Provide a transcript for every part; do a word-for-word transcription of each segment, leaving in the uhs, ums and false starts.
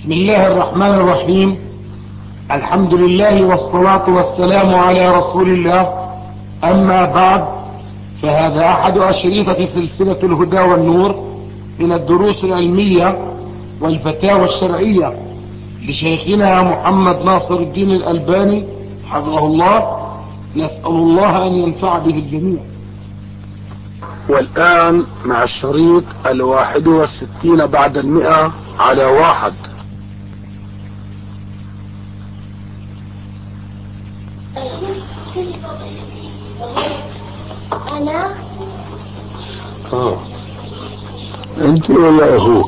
بسم الله الرحمن الرحيم. الحمد لله والصلاة والسلام على رسول الله. أما بعد، فهذا أحد أشرطة سلسلة الهدى والنور من الدروس العلمية والفتاوى الشرعية لشيخنا محمد ناصر الدين الألباني حفظه الله. نسأل الله أن ينفع به الجميع. والآن مع الشريط الواحد والستين بعد المئة على واحد. أنا آه. أنت ولا أخوك؟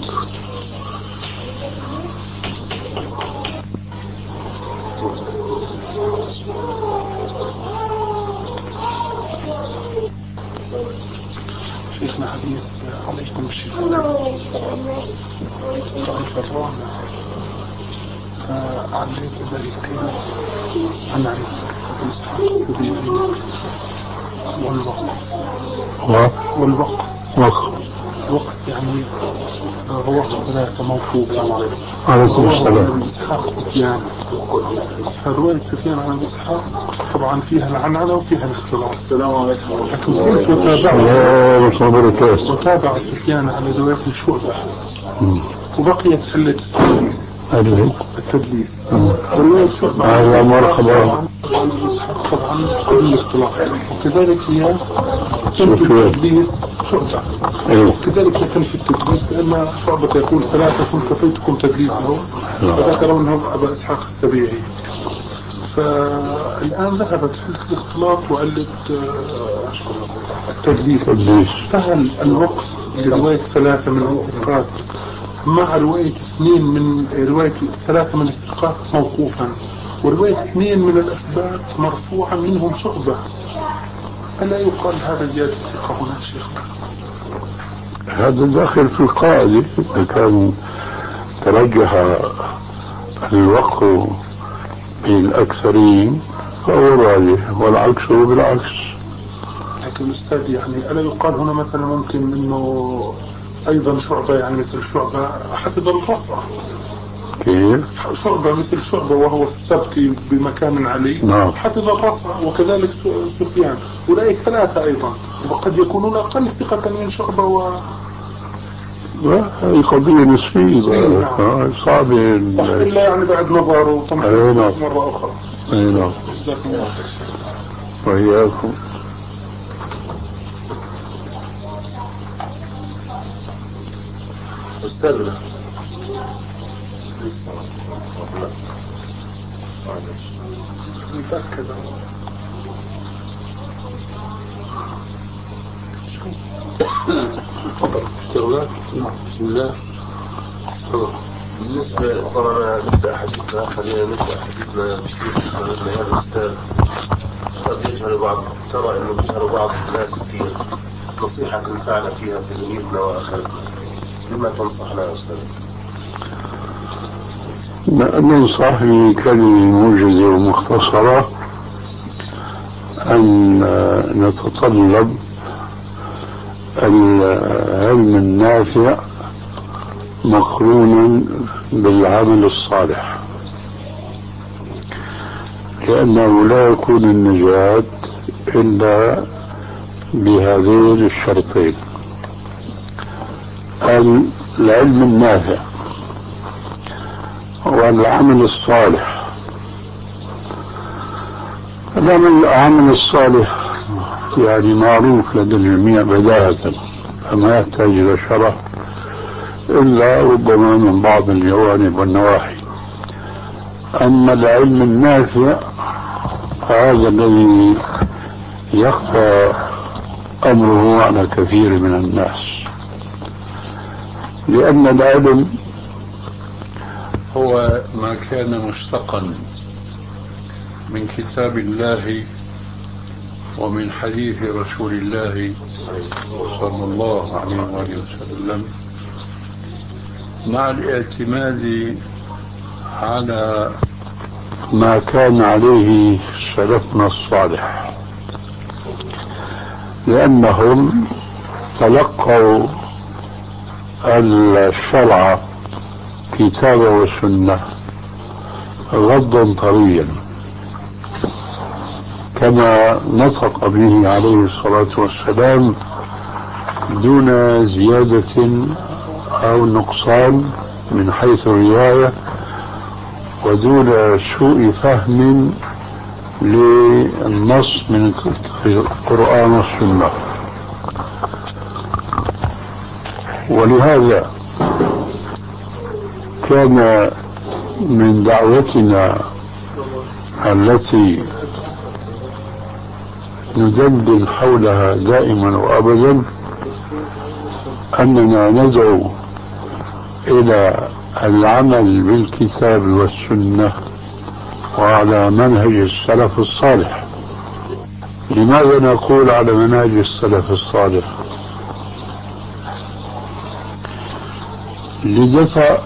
شيخنا حديث عليكم الشفاء ضعيف الرابع، فعليت دليلتين عن عرفة إسحاق والوقت والوقت وقت الوقت يعني رواه ثلاثة موقوفا. عليكم السلام. إسحاق سفيان، فرواية سفيان عن إسحاق طبعا فيها العنعنة وفيها الاختلاط. السلام عليكم. لكن كنت وتابع وتابع سفيان على رواية الشعبة، وبقيت حلة التدليس التدليس رواية الشعبة هذا مرحبا عن إسحاق طبعا كل الاختلاط، وكذلك هي تنفي التدليس شعبة، وكذلك تنفي التدليس لأن شعبة يقول ثلاثة كفيتكم تدليسهم، وذكرونه أبا إسحاق السبيعي. فالآن ذهبت حلة الاختلاط وعلة التدليس. فهل الوقف لرواية ثلاثة من الثقات مع رواية اثنين من رواية ثلاثة من الثقات موقوفا، ورواية اثنين من الأثبات مرفوعا منهم شعبة، ألا يقال هذا زيادة ثقة هنا شيخنا؟ هذا داخل في القاعدة. إذا كان ترجح الوقف بين الأكثرين فهو راجح، والعكس بالعكس. لكن أستاذ يعني ألا يقال هنا مثلا ممكن أنه أيضا شعبة، يعني مثل شعبة حفظ الرفع؟ كيف؟ شعبة مثل شعبة وهو الثبت بمكان علي، نعم، حفظ الرفع، وكذلك سفيان، أولئك ثلاثة أيضا، وقد يكونون أقل ثقة من شعبة و هذه قضية نسبية. نعم. صعبة صح، إلا يعني بعد نظر وتنفيذ مرة أخرى. أي نعم. جزاكم الله خير. وإياكم. أستاذنا متأكد تفضل اشتغلات. بسم الله. بالنسبة طبعا نبدأ حديثنا، خلينا نبدأ حديثنا بشيء صدرنا يا الأستاذ. قد يجهل بعض، ترى إنه يجهل بعض الناس كثير نصيحة تنفعنا فيها في دنيتنا وآخرتنا، بما تنصحنا يا أستاذ؟ ننصح بكلمة موجزة ومختصرة أن نتطلب العلم النافع مقرونا بالعمل الصالح، لأنه لا يكون النجاة إلا بهذين الشرطين: العلم النافع والعمل الصالح. العمل الصالح يعني معروف لدى الجميع بداهة، فما يحتاج إلى شرح إلا ربما من بعض الجوانب والنواحي. أما العلم النافع هذا الذي يخفى أمره على كثير من الناس، لأن العلم هو ما كان مشتقا من كتاب الله ومن حديث رسول الله صلى الله عليه وسلم، مع الاعتماد على ما كان عليه سلفنا الصالح، لأنهم تلقوا الشرع الكتاب والسنة غضا طريا كما نطق به عليه الصلاة والسلام دون زيادة أو نقصان من حيث الرواية ودون سوء فهم للنص من القرآن والسنة. ولهذا كان من دعوتنا التي ندندن حولها دائما وأبدا أننا ندعو إلى العمل بالكتاب والسنة وعلى منهج السلف الصالح. لماذا نقول على منهج السلف الصالح؟ لدفع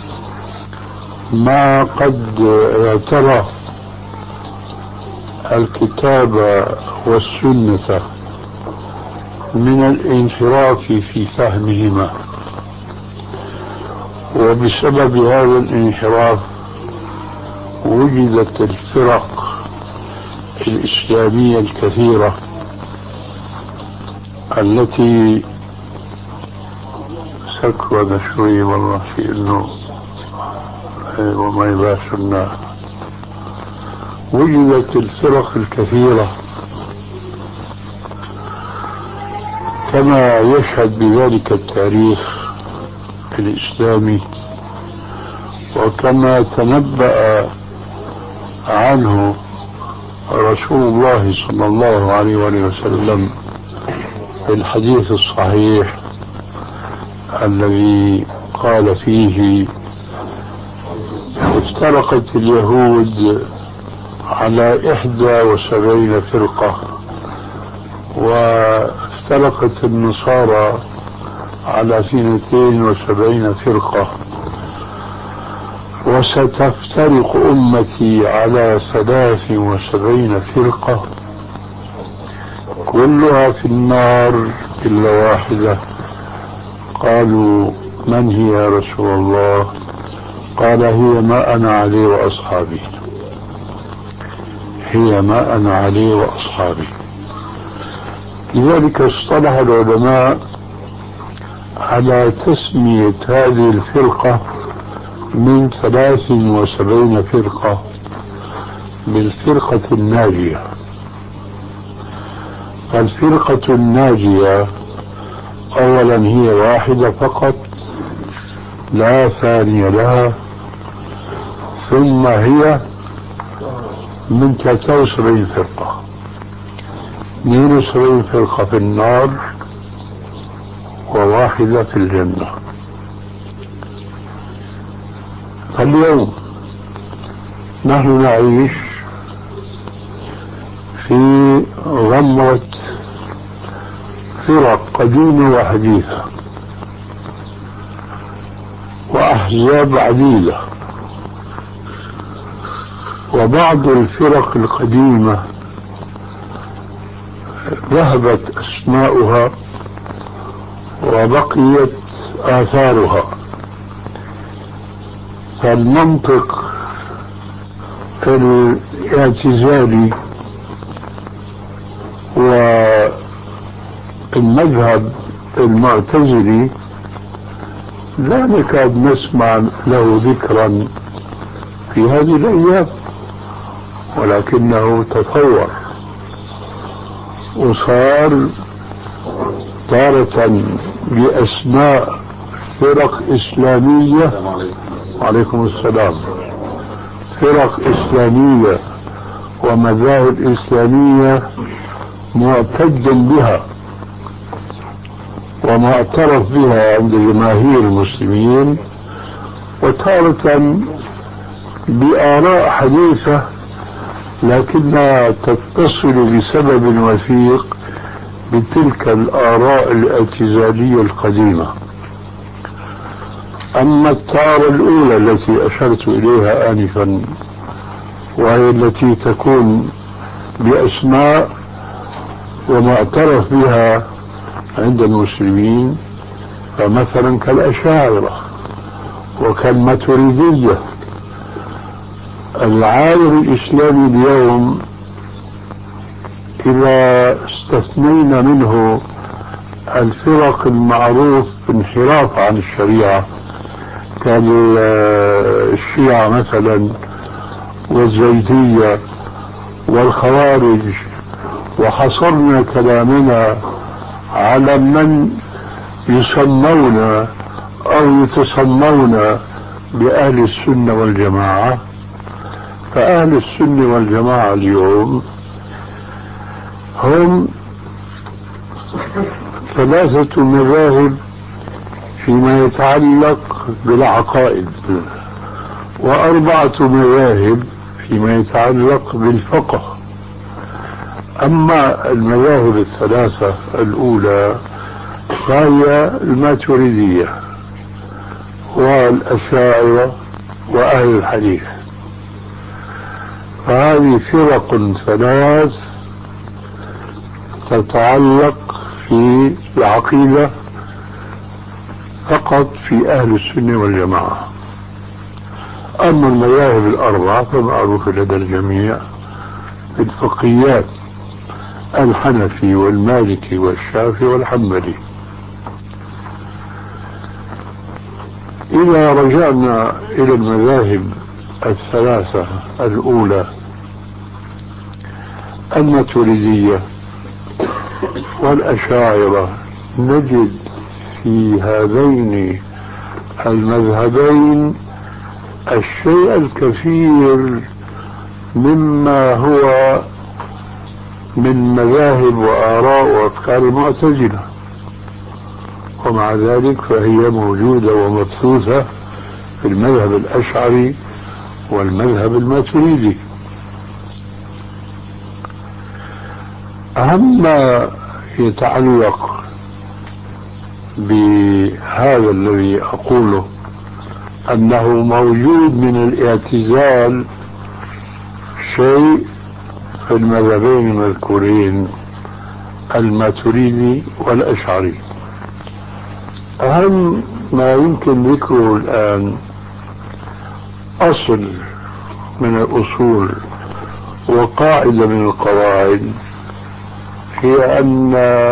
ما قد اعترى الكتاب والسنة من الانحراف في فهمهما، وبسبب هذا الانحراف وجدت الفرق الإسلامية الكثيرة التي سكوى شوي والله في انه وما يباشرنا. وجدت الفرق الكثيرة كما يشهد بذلك التاريخ الإسلامي وكما تنبأ عنه رسول الله صلى الله عليه وسلم في الحديث الصحيح الذي قال فيه: افترقت اليهود على إحدى وسبعين فرقة وافترقت النصارى على اثنتين وسبعين فرقة وستفترق أمتي على ثلاث وسبعين فرقة كلها في النار إلا واحدة. قالوا: من هي يا رسول الله؟ قال: هي ما أنا عليه وأصحابي، هي ما أنا عليه وأصحابي. لذلك اصطلح العلماء على تسمية هذه الفرقة من ثلاث وسبعين فرقة بالفرقة الناجية. فالفرقة الناجية أولا هي واحدة فقط لا ثاني لها، ثم هي من ثلاثة وسبعين فرقة، اثنين وسبعين فرقة في النار وواحدة في الجنة. فاليوم نحن نعيش في غمرة فرق قديمة وحديثة وأحزاب عديدة، وبعض الفرق القديمة ذهبت أسماؤها وبقيت آثارها. فالمنطق الاعتزالي والمذهب المعتزلي لا نكاد نسمع له ذكرا في هذه الأيام، ولكنه تطور وصار تارة بأسماء فرق إسلامية. وعليكم السلام. فرق إسلامية ومذاهب إسلامية معتد بها ومعترف بها عند جماهير المسلمين، وتارة بآراء حديثة لكنها تتصل بسبب وثيق بتلك الآراء الاعتزالية القديمة. أما التارة الأولى التي أشرت إليها آنفا وهي التي تكون بأسماء ومعترف بها عند المسلمين، فمثلا كالأشاعرة وكالماتريدية. العالم الإسلامي اليوم إذا استثنينا منه الفرق المعروف بانحراف عن الشريعة كالشيعة مثلا والزيدية والخوارج، وحصرنا كلامنا على من يسمون أو يتسمون بأهل السنة والجماعة، فأهل السنة والجماعة اليوم هم ثلاثة مذاهب فيما يتعلق بالعقائد، وأربعة مذاهب فيما يتعلق بالفقه. أما المذاهب الثلاثة الأولى فهي الماتريدية والأشاعرة وأهل الحديث، فهذه فرق ثلاث تتعلق في العقيدة فقط في أهل السنة والجماعة. أما المذاهب الأربعة فمعروفة لدى الجميع الفقهيات: الحنفي والمالكي والشافعي والحنبلي. إذا رجعنا إلى المذاهب الثلاثة الأولى الماتريدية والأشاعرة، نجد في هذين المذهبين الشيء الكثير مما هو من مذاهب وآراء وأفكار المعتزلة، ومع ذلك فهي موجودة ومبثوثة في المذهب الأشعري والمذهب الماتريدي. أهم ما يتعلق بهذا الذي أقوله أنه موجود من الاعتزال شيء في المذهبين المذكورين الماتريدي والأشعري. أهم ما يمكن ذكره الآن أصل من الأصول وقاعدة من القواعد، هي أن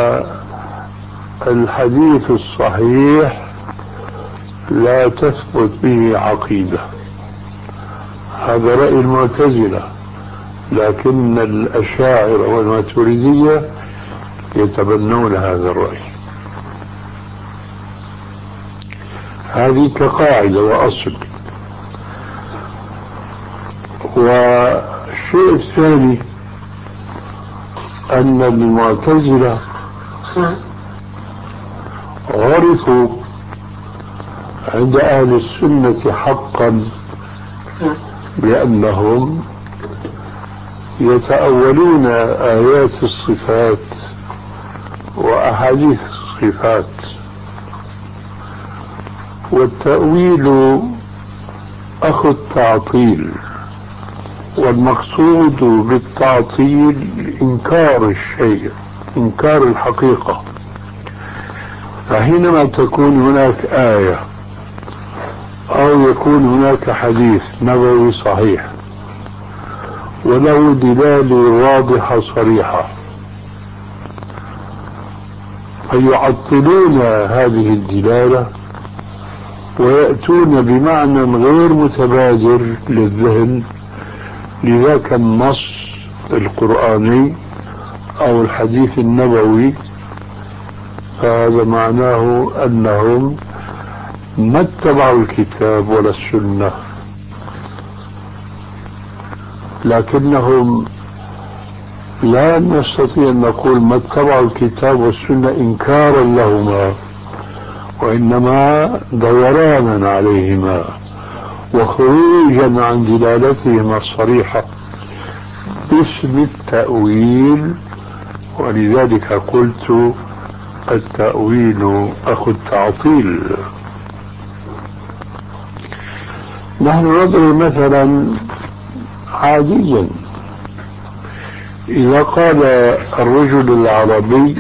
الحديث الصحيح لا تثبت به عقيدة. هذا رأي المعتزلة، لكن الأشاعرة والماتريدية يتبنون هذا الرأي. هذه كقاعدة وأصل. والشيء الثاني أن المعتزلة عرفوا عند أهل السنة حقا لأنهم يتأولون آيات الصفات وأحاديث الصفات، والتأويل أخو التعطيل، والمقصود بالتعطيل إنكار الشيء، إنكار الحقيقة. فحينما تكون هناك آية أو يكون هناك حديث نبوي صحيح وله دلالة واضحة صريحة، فيعطلون هذه الدلالة ويأتون بمعنى غير متبادر للذهن لذاك النص القرآني أو الحديث النبوي. فهذا معناه أنهم ما اتبعوا الكتاب ولا السنة، لكنهم لا نستطيع أن نقول ما اتبعوا الكتاب والسنة إنكارا لهما، وإنما دورانا عليهما وخروجا عن دلالتهما الصريحة باسم التأويل. ولذلك قلت التأويل أخو التعطيل. نحن نضرب مثلا عاديا، إذا قال الرجل العربي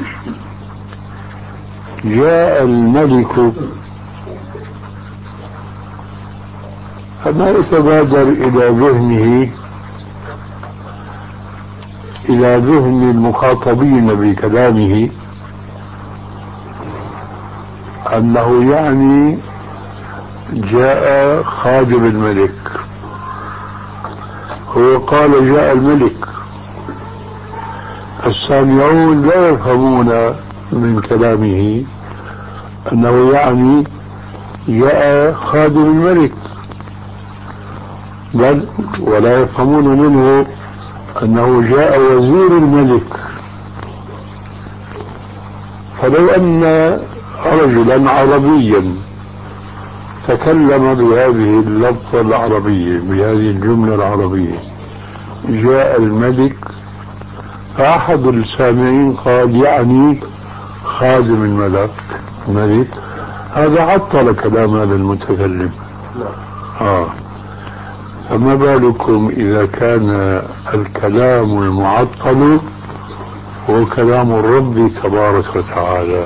جاء الملك فما يتبادر إلى ذهنه إلى ذهن المخاطبين بكلامه أنه يعني جاء خادم الملك. هو قال جاء الملك، السامعون لا يفهمون من كلامه أنه يعني جاء خادم الملك، بل ولا يفهمون منه أنه جاء وزير الملك. فلو أن رجلا عربيا تكلم بهذه اللفظة العربية بهذه الجملة العربية جاء الملك، فأحد السامعين قال يعني خادم الملك الملك، هذا عطل كلام هذا المتكلم. آه. فما بالكم إذا كان الكلام المعطل هو كلام الرب تبارك وتعالى.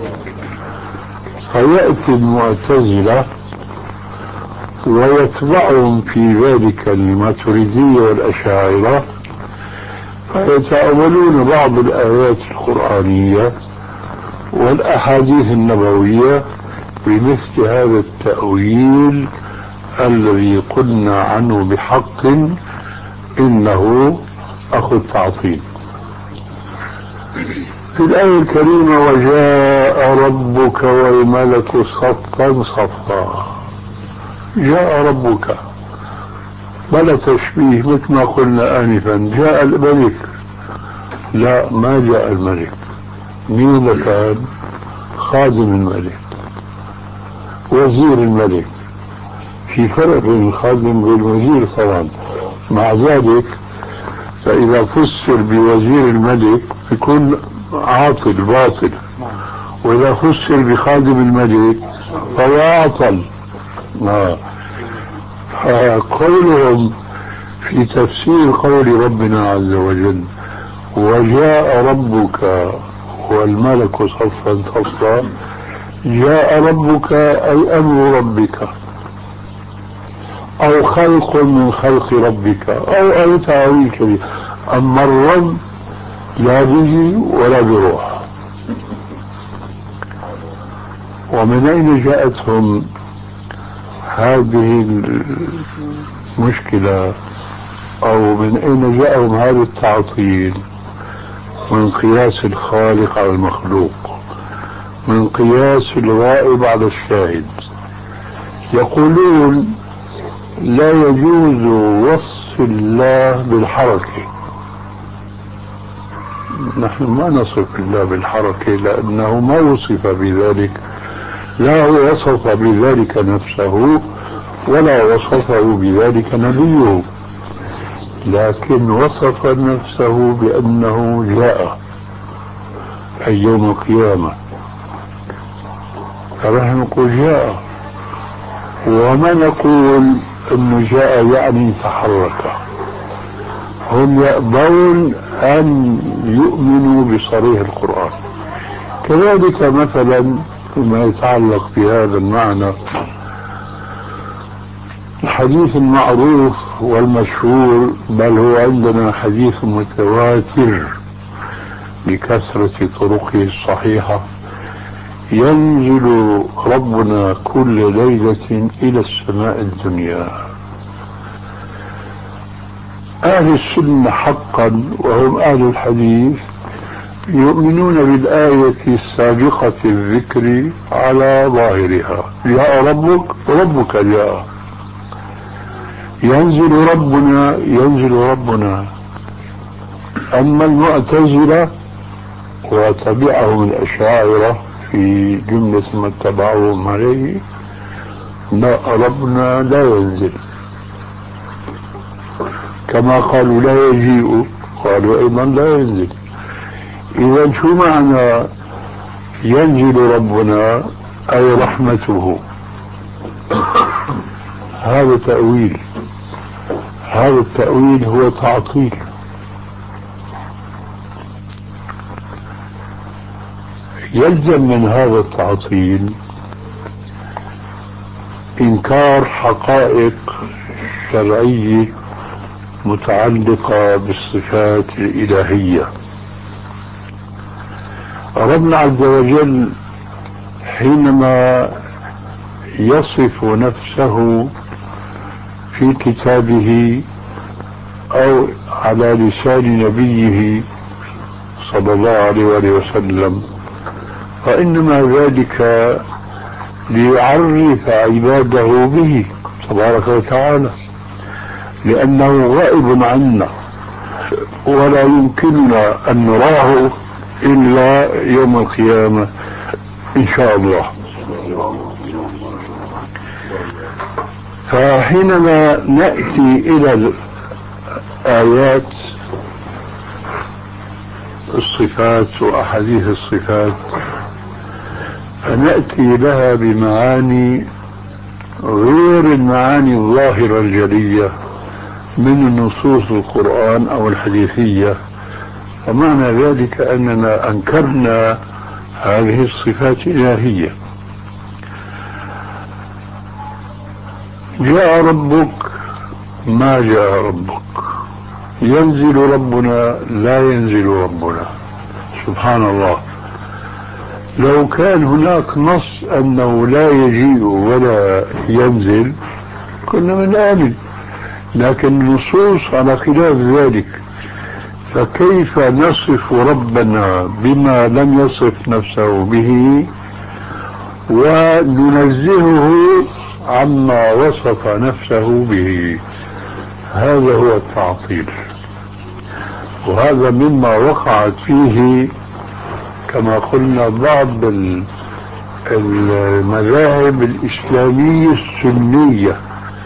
فيأتي المعتزلة ويتبعهم في ذلك الماتريدية والأشاعرة، فيتأولون بعض الآيات القرآنية والأحاديث النبوية بمثل هذا التأويل الذي قلنا عنه بحق إنه أخو التعطيل. في الآية الكريمة وجاء ربك والملك صفا صفا، جاء ربك بلا تشبيه مثل ما قلنا آنفا، جاء الملك، لا ما جاء الملك. مين اللي كان؟ خادم الملك، وزير الملك. في فرق بين الخادم والوزير طبعا. مع ذلك فإذا فسر بوزير الملك يكون عاطل باطل، وإذا فسر بخادم الملك فهو عاطل. آه. فقولهم في تفسير قول ربنا عز وجل وجاء ربك والملك صفا صفا، جاء ربك أي أمر ربك أو خلق من خلق ربك أو أي تعويل كبير. أما الرب لا بيجي ولا بروح. ومن أين جاءتهم هذه المشكلة أو من أين جاءهم هذا التعطيل؟ من قياس الخالق على المخلوق، من قياس الغائب على الشاهد. يقولون لا يجوز وصف الله بالحركة. نحن ما نصف الله بالحركة لأنه ما وصف بذلك، لا هو وصف بذلك نفسه ولا وصفه بذلك نبيه، لكن وصف نفسه بأنه جاء أي يوم القيامة. فنحن نقول جاء، وما نقول انه جاء يعني تحرك. هم يأبون ان يؤمنوا بصريح القرآن. كذلك مثلا فيما يتعلق بهذا المعنى الحديث المعروف والمشهور، بل هو عندنا حديث متواتر بكثرة طرقه الصحيحة، ينزل ربنا كل ليلة إلى السماء الدنيا. أهل السنة حقا وهم أهل الحديث يؤمنون بالآية السابقة الذكر على ظاهرها، جاء ربك ربك جاء، ينزل ربنا ينزل ربنا. أما المعتزلة وتبعهم الأشاعرة في جملة ما اتبعوهم عليه، لا ربنا لا ينزل، كما قالوا لا يجيء قالوا أيضا لا ينزل. إذا شو معنى ينزل ربنا؟ أي رحمته. هذا تأويل، هذا التأويل هو تعطيل. يلزم من هذا التعطيل إنكار حقائق شرعية متعلقة بالصفات الإلهية. ربنا عز وجل حينما يصف نفسه في كتابه أو على لسان نبيه صلى الله عليه وآله وسلم، فإنما ذلك ليعرف عباده به تبارك وتعالى، لأنه غائب عنا ولا يمكننا أن نراه إلا يوم القيامة إن شاء الله. فحينما نأتي إلى الآيات الصفات وأحاديث الصفات فنأتي لها بمعاني غير المعاني الظاهرة الجلية من نصوص القرآن أو الحديثية، ومعنى ذلك أننا أنكرنا هذه الصفات الإلهية. جاء ربك ما جاء ربك، ينزل ربنا لا ينزل ربنا، سبحان الله. لو كان هناك نص أنه لا يجيء ولا ينزل كنا بنآمن، لكن النصوص على خلاف ذلك، فكيف نصف ربنا بما لم يصف نفسه به وننزهه عما وصف نفسه به؟ هذا هو التعطيل، وهذا مما وقعت فيه كما قلنا بعض المذاهب الإسلامية السنية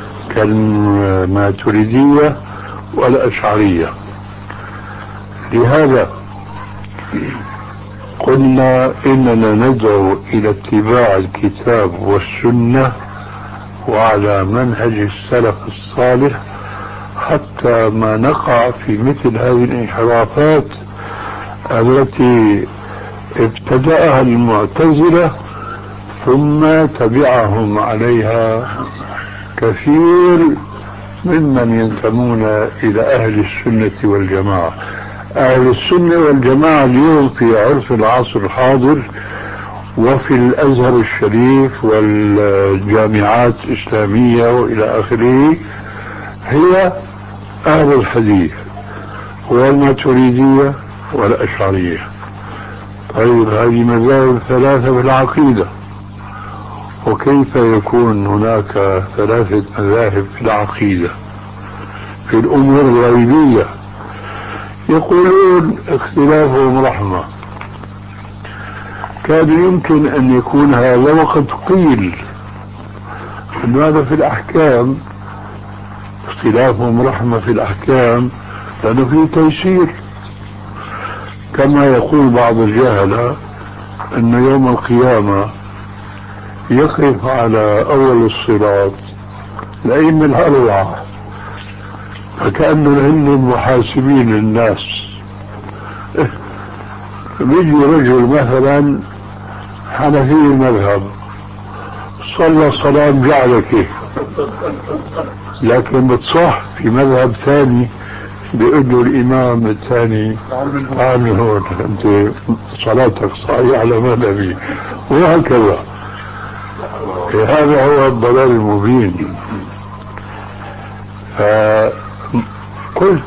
كالماتريدية والأشعرية. لهذا قلنا إننا ندعو إلى اتباع الكتاب والسنة وعلى منهج السلف الصالح حتى ما نقع في مثل هذه الانحرافات التي ابتدأها المعتزلة ثم تبعهم عليها كثير ممن ينتمون إلى أهل السنة والجماعة. أهل السنة والجماعة اليوم في عرف العصر الحاضر وفي الأزهر الشريف والجامعات الإسلامية وإلى آخره هي أهل الحديث والماتريدية والأشعرية. طيب هذه مذاهب ثلاثة في العقيدة، وكيف يكون هناك ثلاثة مذاهب في العقيدة في الأمور الغيبية؟ يقولون اختلافهم رحمة. كان يمكن أن يكون هذا وقد قيل أن هذا في الأحكام، اختلافهم رحمة في الأحكام لأنه فيه تيسير، كما يقول بعض الجهلة أن يوم القيامة يقف على أول الصراط الأئمة الأربعة فكأنه هن محاسبين الناس. بيجي رجل مثلا حنفي المذهب صلى صلاة جعل كيف، لكن بتصح في مذهب ثاني بيقول له الإمام الثاني عامل هون أنت صلاتك صحيحة على مذهبي، وهكذا. هذا هو الضلال المبين. فقلت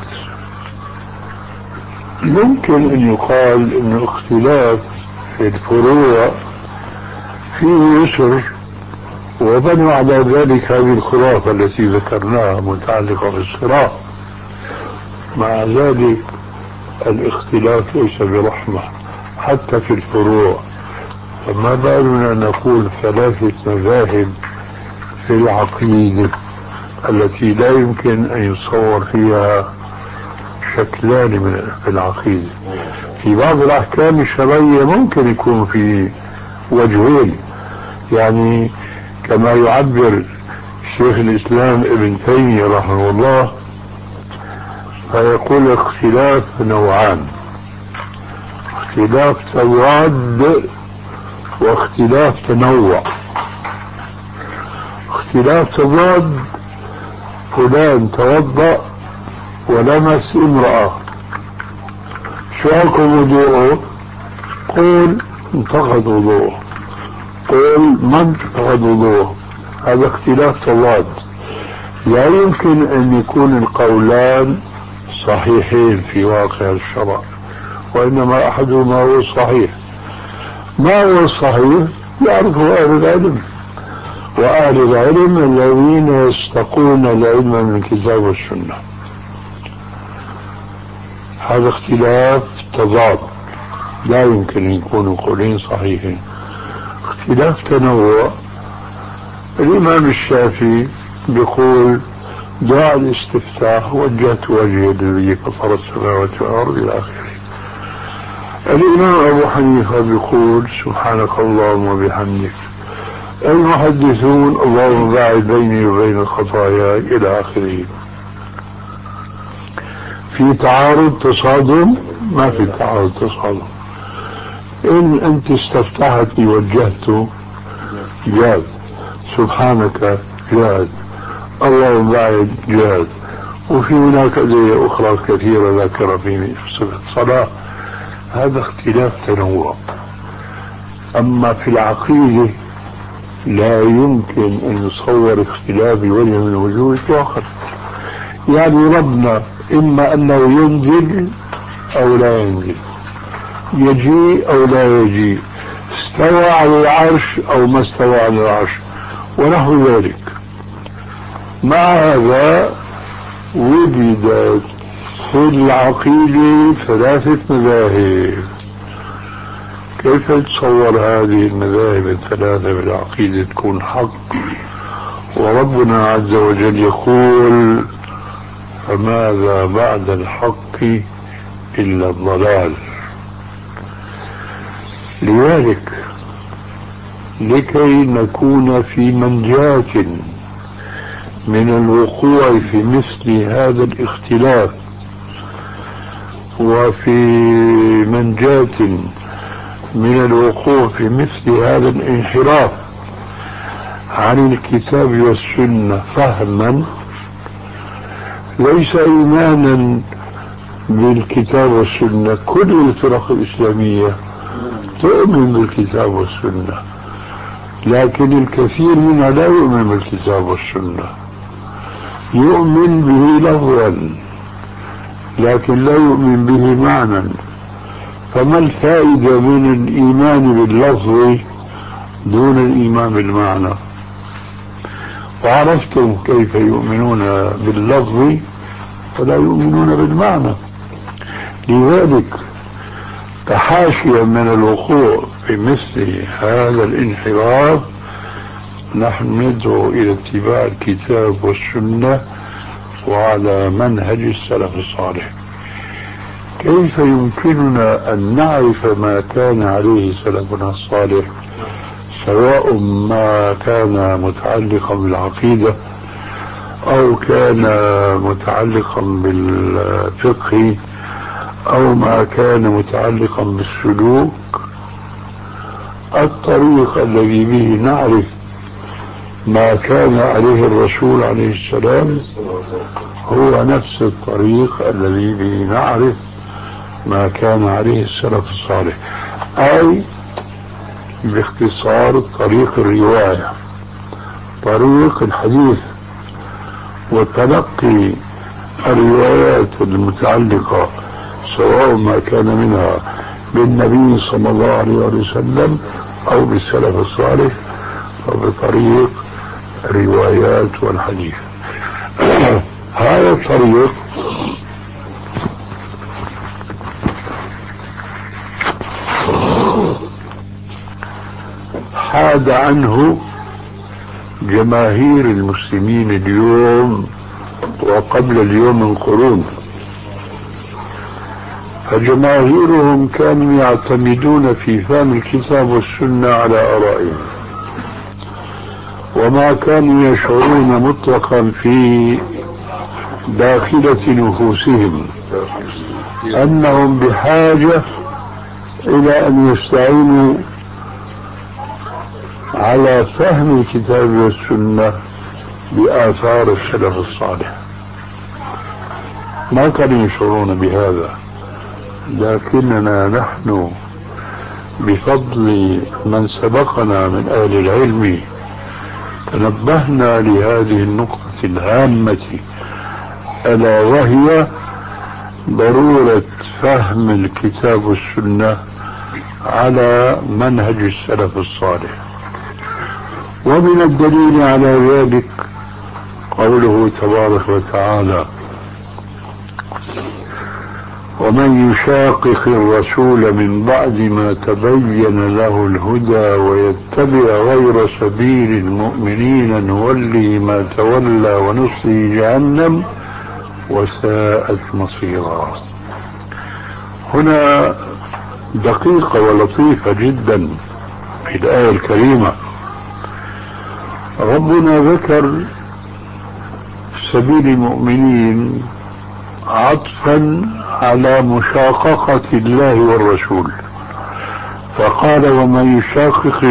ممكن أن يقال أن اختلاف في الفروع فيه يسر، وبنوا على ذلك هذه الخرافة التي ذكرناها متعلقة بالصراط. مع ذلك الاختلاف ليس برحمة حتى في الفروع، فما بالنا نقول ثلاثة مذاهب في العقيدة التي لا يمكن أن يتصور فيها شكلان من العقيدة. في بعض الأحكام الشرعية ممكن يكون في وجهين، يعني كما يعبر شيخ الإسلام ابن تيمية رحمه الله فيقول اختلاف نوعان: اختلاف تضاد واختلاف تنوع. اختلاف تضاد، فلان توضأ ولمس امرأة، شو حكم وضوءه؟ قول انتقد وضوءه، قول ما انتقد وضوءه. هذا اختلاف تضاد، لا يمكن أن يكون القولان صحيحين في واقع الشرع، وإنما أحدهما هو الصحيح. ما هو الصحيح؟ يعرفه أهل العلم، وأهل العلم الذين يستقون العلم من الكتاب والسنة. هذا اختلاف تضاد، لا يمكن أن يكونوا قولين صحيحين. اختلاف تنوع، الإمام الشافعي بيقول دعاء الاستفتاح وجهت وجهي للذي فطر السماوات والأرض إلى آخره. الإمام أبو حنيفة بيقول سبحانك اللهم وبحمدك. المحدثون اللهم باعد بيني وبين الخطايا إلى آخره. في تعارض تصادم؟ ما في تعارض تصادم. إن أنت استفتحتني وجهت جاز، سبحانك جاز، اللهم باعد جاز، وفي هناك أدعية أخرى كثيرة ذكر في صفة الصلاة. هذا اختلاف تنوع. أما في العقيدة لا يمكن أن يصور اختلاف بوجه من الوجوه إطلاقا. يعني ربنا إما أنه ينزل أو لا ينزل، يجيء أو لا يجيء، استوى على العرش أو ما استوى على العرش ونحو ذلك. مع هذا وجدت في العقيدة ثلاثة مذاهب. كيف تصور هذه المذاهب الثلاثة بالعقيدة تكون حق، وربنا عز وجل يقول فماذا بعد الحق إلا الضلال؟ لذلك لكي نكون في منجاة من الوقوع في مثل هذا الاختلاف، وفي منجاة من الوقوع في مثل هذا الانحراف عن الكتاب والسنة فهما، ليس إيمانا بالكتاب والسنة. كل الفرق الإسلامية تؤمن بالكتاب والسنة، لكن الكثير منها لا يؤمن بالكتاب والسنة، يؤمن به لفظا لكن لا يؤمن به معنى. فما الفائدة من الإيمان باللفظ دون الإيمان بالمعنى؟ وعرفتم كيف يؤمنون باللفظ ولا يؤمنون بالمعنى. لذلك تحاشيا من الوقوع في مثل هذا الانحراف نحن ندعو إلى اتباع الكتاب والسنة وعلى منهج السلف الصالح. كيف يمكننا أن نعرف ما كان عليه سلفنا الصالح، سواء ما كان متعلقا بالعقيدة أو كان متعلقا بالفقه أو ما كان متعلقا بالسلوك؟ الطريق الذي به نعرف ما كان عليه الرسول عليه السلام هو نفس الطريق الذي به نعرف ما كان عليه السلف الصالح، أي باختصار طريق الرواية، طريق الحديث وتلقي الروايات المتعلقة سواء ما كان منها بالنبي صلى الله عليه وسلم أو بالسلف الصالح وبطريق الروايات والحديث. هذا الطريق حاد عنه جماهير المسلمين اليوم وقبل اليوم من قرون. فجماهيرهم كانوا يعتمدون في فهم الكتاب والسنة على آرائهم، وما كانوا يشعرون مطلقا في داخلة نفوسهم أنهم بحاجة إلى أن يستعينوا على فهم الكتاب والسنة بآثار السلف الصالح. ما كانوا يشعرون بهذا، لكننا نحن بفضل من سبقنا من أهل العلم تنبهنا لهذه النقطة الهامة، ألا وهي ضرورة فهم الكتاب والسنة على منهج السلف الصالح. ومن الدليل على ذلك قوله تبارك وتعالى: ومن يشاقق الرسول من بعد ما تبين له الهدى ويتبع غير سبيل المؤمنين نوله ما تولى ونصله جهنم وساءت مصيرا. هنا دقيقة ولطيفة جدا في الآية الكريمة. ربنا ذكر سبيل المؤمنين عطفا على مشاققة الله والرسول، فقال: ومن يشاقق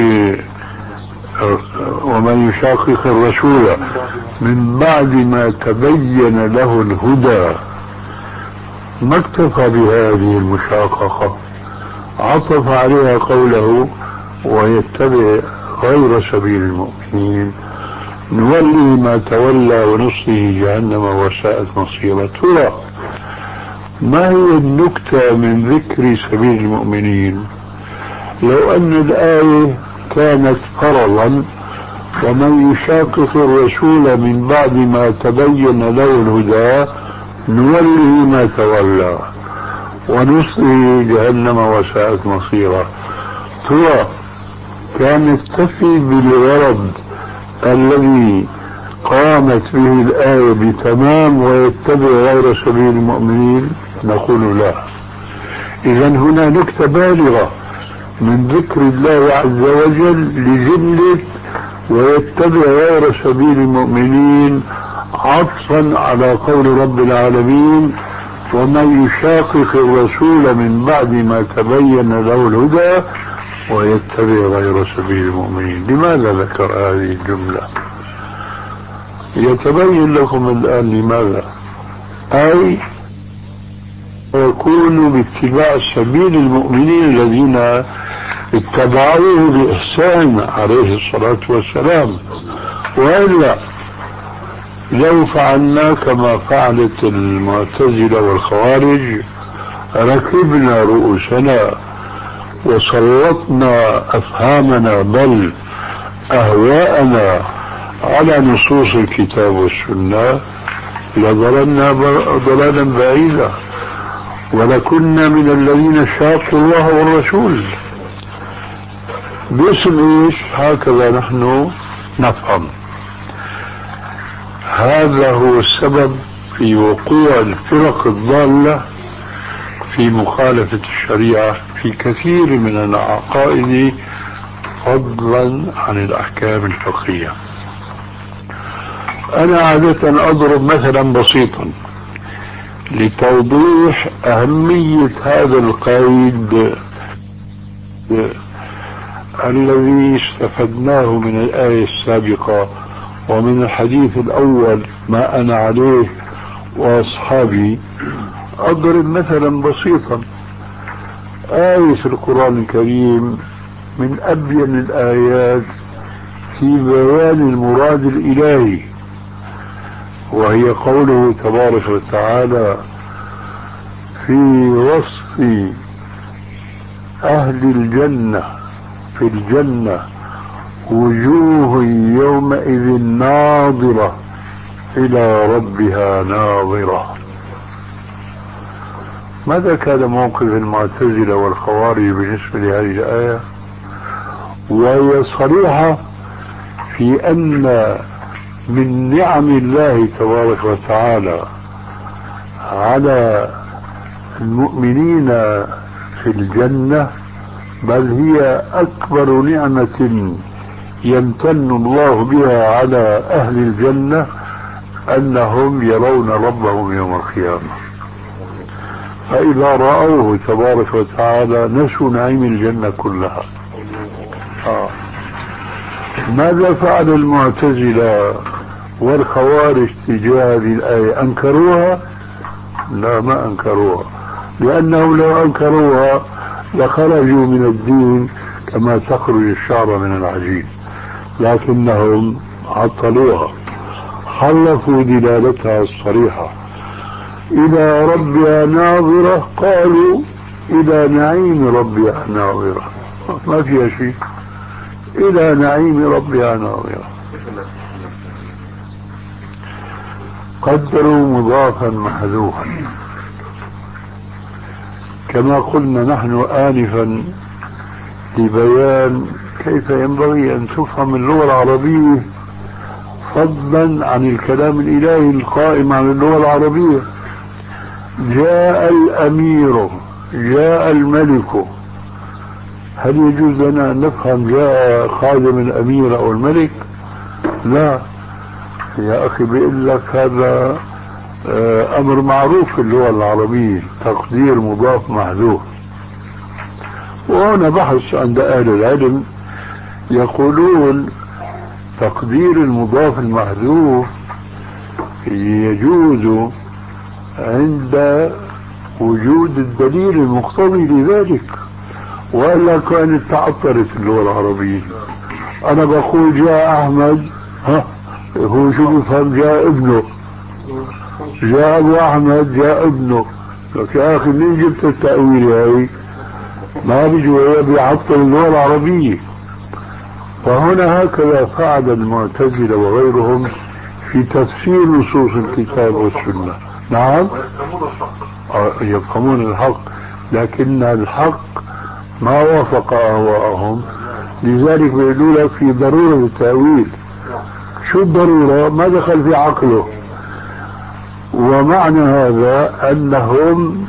ومن يشاقق الرسول من بعد ما تبين له الهدى. ما اكتفى بهذه المشاققة، عطف عليها قوله: ويتبع غير سبيل المؤمنين نولي ما تولى ونصله جهنم وساءت مصيرا. ترى ما هي النكتة من ذكر سبيل المؤمنين؟ لو أن الآية كانت فرضا: ومن يشاقق الرسول من بعد ما تبين له الهدى نوله ما تولى ونصله جهنم وساءت مصيرا، ترى كان يكتفي بالغرض الذي قامت به الآية بتمام ويتبع غير سبيل المؤمنين؟ نقول لا. إذا هنا نكتة بالغة من ذكر الله عز وجل لجملة ويتبع غير سبيل المؤمنين، عطفا على قول رب العالمين: ومن يشاقق الرسول من بعد ما تبين له الهدى ويتبع غير سبيل المؤمنين. لماذا ذكر هذه الجملة؟ يتبين لكم الآن لماذا. أي يكون باتباع سبيل المؤمنين الذين اتبعوه بإحسان عليه الصلاة والسلام. وإلا لو فعلنا كما فعلت المعتزلة والخوارج ركبنا رؤوسنا وسلطنا أفهامنا بل أهواءنا على نصوص الكتاب والسنة لضللنا ضلالا بعيدا ولكنا من الذين شاقوا الله والرسول. باسم ايش؟ هكذا نحن نفهم. هذا هو السبب في وقوع الفرق الضالة في مخالفة الشريعة في كثير من العقائد فضلا عن الأحكام الفقهية. أنا عادة أضرب مثلا بسيطا لتوضيح أهمية هذا القيد الذي استفدناه من الآية السابقة ومن الحديث الأول ما أنا عليه وأصحابي. أضرب مثلا بسيطا آية في القرآن الكريم من أبين الآيات في بيان المراد الإلهي، وهي قوله تبارك وتعالى في وصف أهل الجنة في الجنة: وجوه يومئذ ناظرة إلى ربها ناظرة. ماذا كان موقف المعتزلة والخوارج بالنسبة لهذه الآية؟ وهي صريحة في أن من نعم الله تبارك وتعالى على المؤمنين في الجنة، بل هي أكبر نعمة يمتن الله بها على أهل الجنة أنهم يرون ربهم يوم القيامة. فإذا رأوه تبارك وتعالى نسوا نعيم الجنة كلها. آه. ماذا فعل المعتزلة والخوارج تجاه هذه الآية أنكروها؟ لا، ما أنكروها، لأنهم لو أنكروها لخرجوا من الدين كما تخرج الشعر من العجين، لكنهم عطلوها، حلفوا دلالتها الصريحة. إلى ربها ناظرة، قالوا إلى نعيم ربها ناظرة، ما فيها شيء، إلى نعيم ربها ناظرة. قدروا مضافا محذوفا، كما قلنا نحن آنفا لبيان كيف ينبغي أن تفهم اللغة العربية فضلا عن الكلام الإلهي القائم على اللغة العربية. جاء الأمير، جاء الملك، هل يجوز لنا أن نفهم جاء خادم الأمير أو الملك؟ لا يا أخي، بيقول لك هذا أمر معروف في اللغة العربية، تقدير مضاف محذوف. وهنا بحث عند أهل العلم يقولون تقدير المضاف المحذوف يجوز عند وجود الدليل المقتضي لذلك، وإلا كانت تعطلت اللغة العربية. أنا بقول جاء أحمد، ها هو شو بفهم؟ جاء ابنه، جاء أبو أحمد، جاء ابنه. لك يا أخي منين جبت التأويل هاي؟ ما بيجوا بيعطل اللغة العربية. فهنا هكذا فعل المعتزلة وغيرهم في تفسير نصوص الكتاب والسنة. نعم يفهمون الحق، لكن الحق ما وافق أهواءهم، لذلك بيقولوا لك في ضرورة التأويل. شو الضرورة؟ ما دخل في عقله. ومعنى هذا أنهم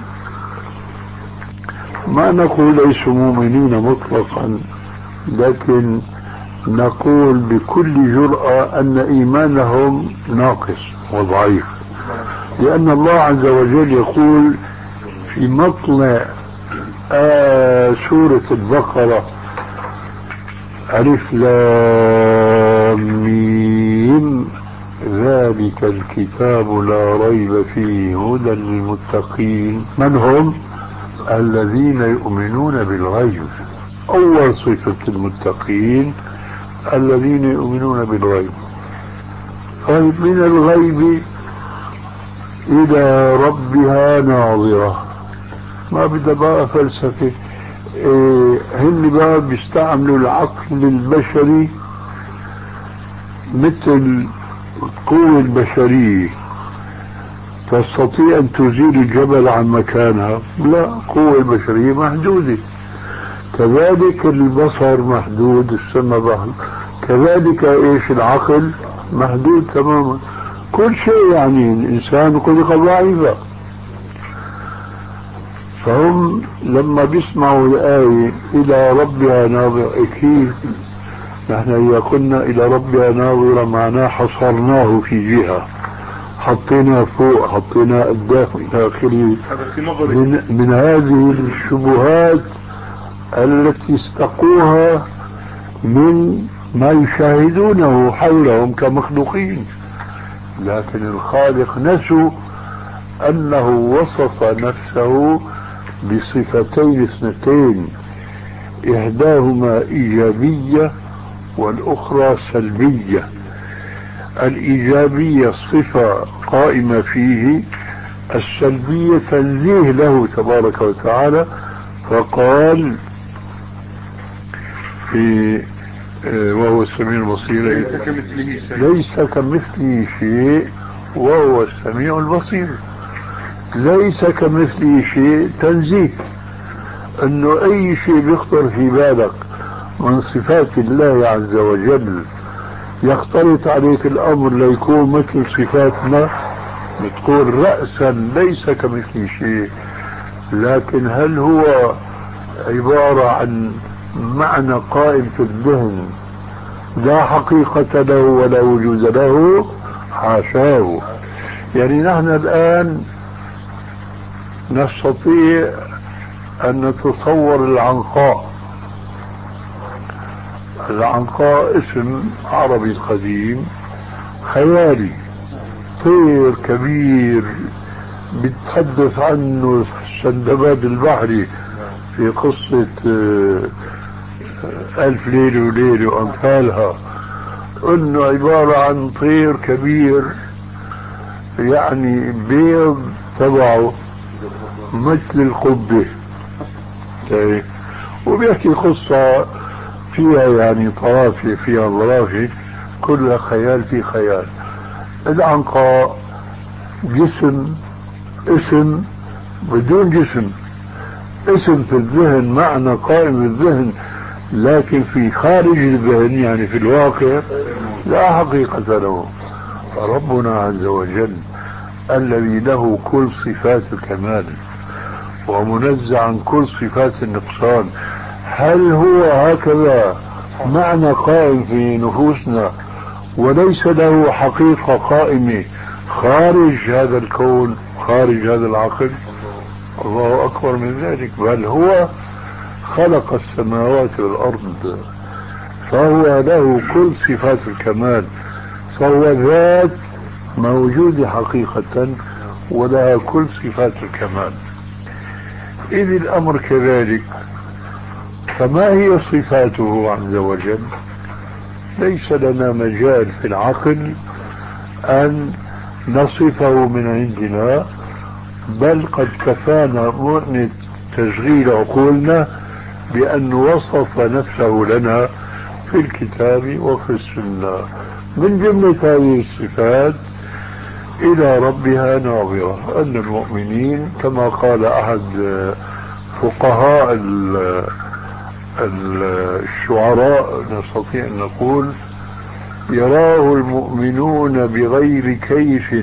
ما نقول ليسوا مؤمنين مطلقا، لكن نقول بكل جرأة أن إيمانهم ناقص وضعيف، لأن الله عز وجل يقول في مطلع آه سورة البقرة: ألف لام ميم ذلك الكتاب لا ريب فيه هدى للمتقين. من هم؟ الذين يؤمنون بالغيب. أول صفة المتقين الذين يؤمنون بالغيب. طيب، من الغيب إلى ربها ناظرة، ما بدها بقى فلسفة. إيه هن بقى بيستعملوا العقل البشري مثل القوة البشرية. تستطيع أن تزيل الجبل عن مكانها؟ لا، القوة البشرية محدودة. كذلك البصر محدود، السمع محدود، كذلك ايش العقل محدود تماما. كل شيء يعني الإنسان خلق ضعيفا. فهم لما بيسمعوا الآية إلى ربها ناظرة، أكيد نحن إذا قلنا إلى ربها ناظرة معناه حصرناه في جهة، حطينا فوق، حطينا قدام إلى آخره. من, من هذه الشبهات التي استقوها من ما يشاهدونه حولهم كمخلوقين. لكن الخالق نسوا أنه وصف نفسه بصفتين اثنتين، إحداهما إيجابية والأخرى سلبية. الإيجابية صفة قائمة فيه، السلبية تنزيه له تبارك وتعالى. فقال في وهو السميع البصير ليس كمثله شيء، ليس كمثله شيء وهو السميع البصير. ليس كمثله شيء تنزيه، انه اي شيء بيخطر في بالك من صفات الله عز وجل يختلط عليك الامر ليكون مثل صفاتنا، بتقول رأسا ليس كمثله شيء. لكن هل هو عبارة عن معنى قائم في الذهن لا حقيقة له ولا وجود له؟ حاشاه. يعني نحن الآن نستطيع أن نتصور العنقاء. العنقاء اسم عربي قديم خيالي، طير كبير بيتحدث عنه سندباد البحري في قصة ألف ليلة وليلة وأمثالها، إنه عبارة عن طير كبير يعني بيض تبعه مثل القبة، وبيحكي قصة فيها يعني طرافة فيها ظرافة، كلها خيال في خيال. العنقاء جسم، اسم بدون جسم، اسم في الذهن، معنى قائم بالذهن، لكن في خارج الذهن يعني في الواقع لا حقيقة له. ربنا عز وجل الذي له كل صفات الكمال ومنزه عن كل صفات النقصان، هل هو هكذا معنى قائم في نفوسنا وليس له حقيقة قائمة خارج هذا الكون خارج هذا العقل؟ الله أكبر من ذلك، بل هو خلق السماوات والأرض، فهو له كل صفات الكمال، فهو ذات موجودة حقيقة ولها كل صفات الكمال. إذ الأمر كذلك، فما هي صفاته عز وجل؟ ليس لنا مجال في العقل أن نصفه من عندنا، بل قد كفانا مؤنة تشغيل عقولنا بأن وصف نفسه لنا في الكتاب وفي السنة. من جملة هذه الصفات إلى ربها ناظرة، أن المؤمنين كما قال أحد فقهاء الشعراء نستطيع أن نقول: يراه المؤمنون بغير كيف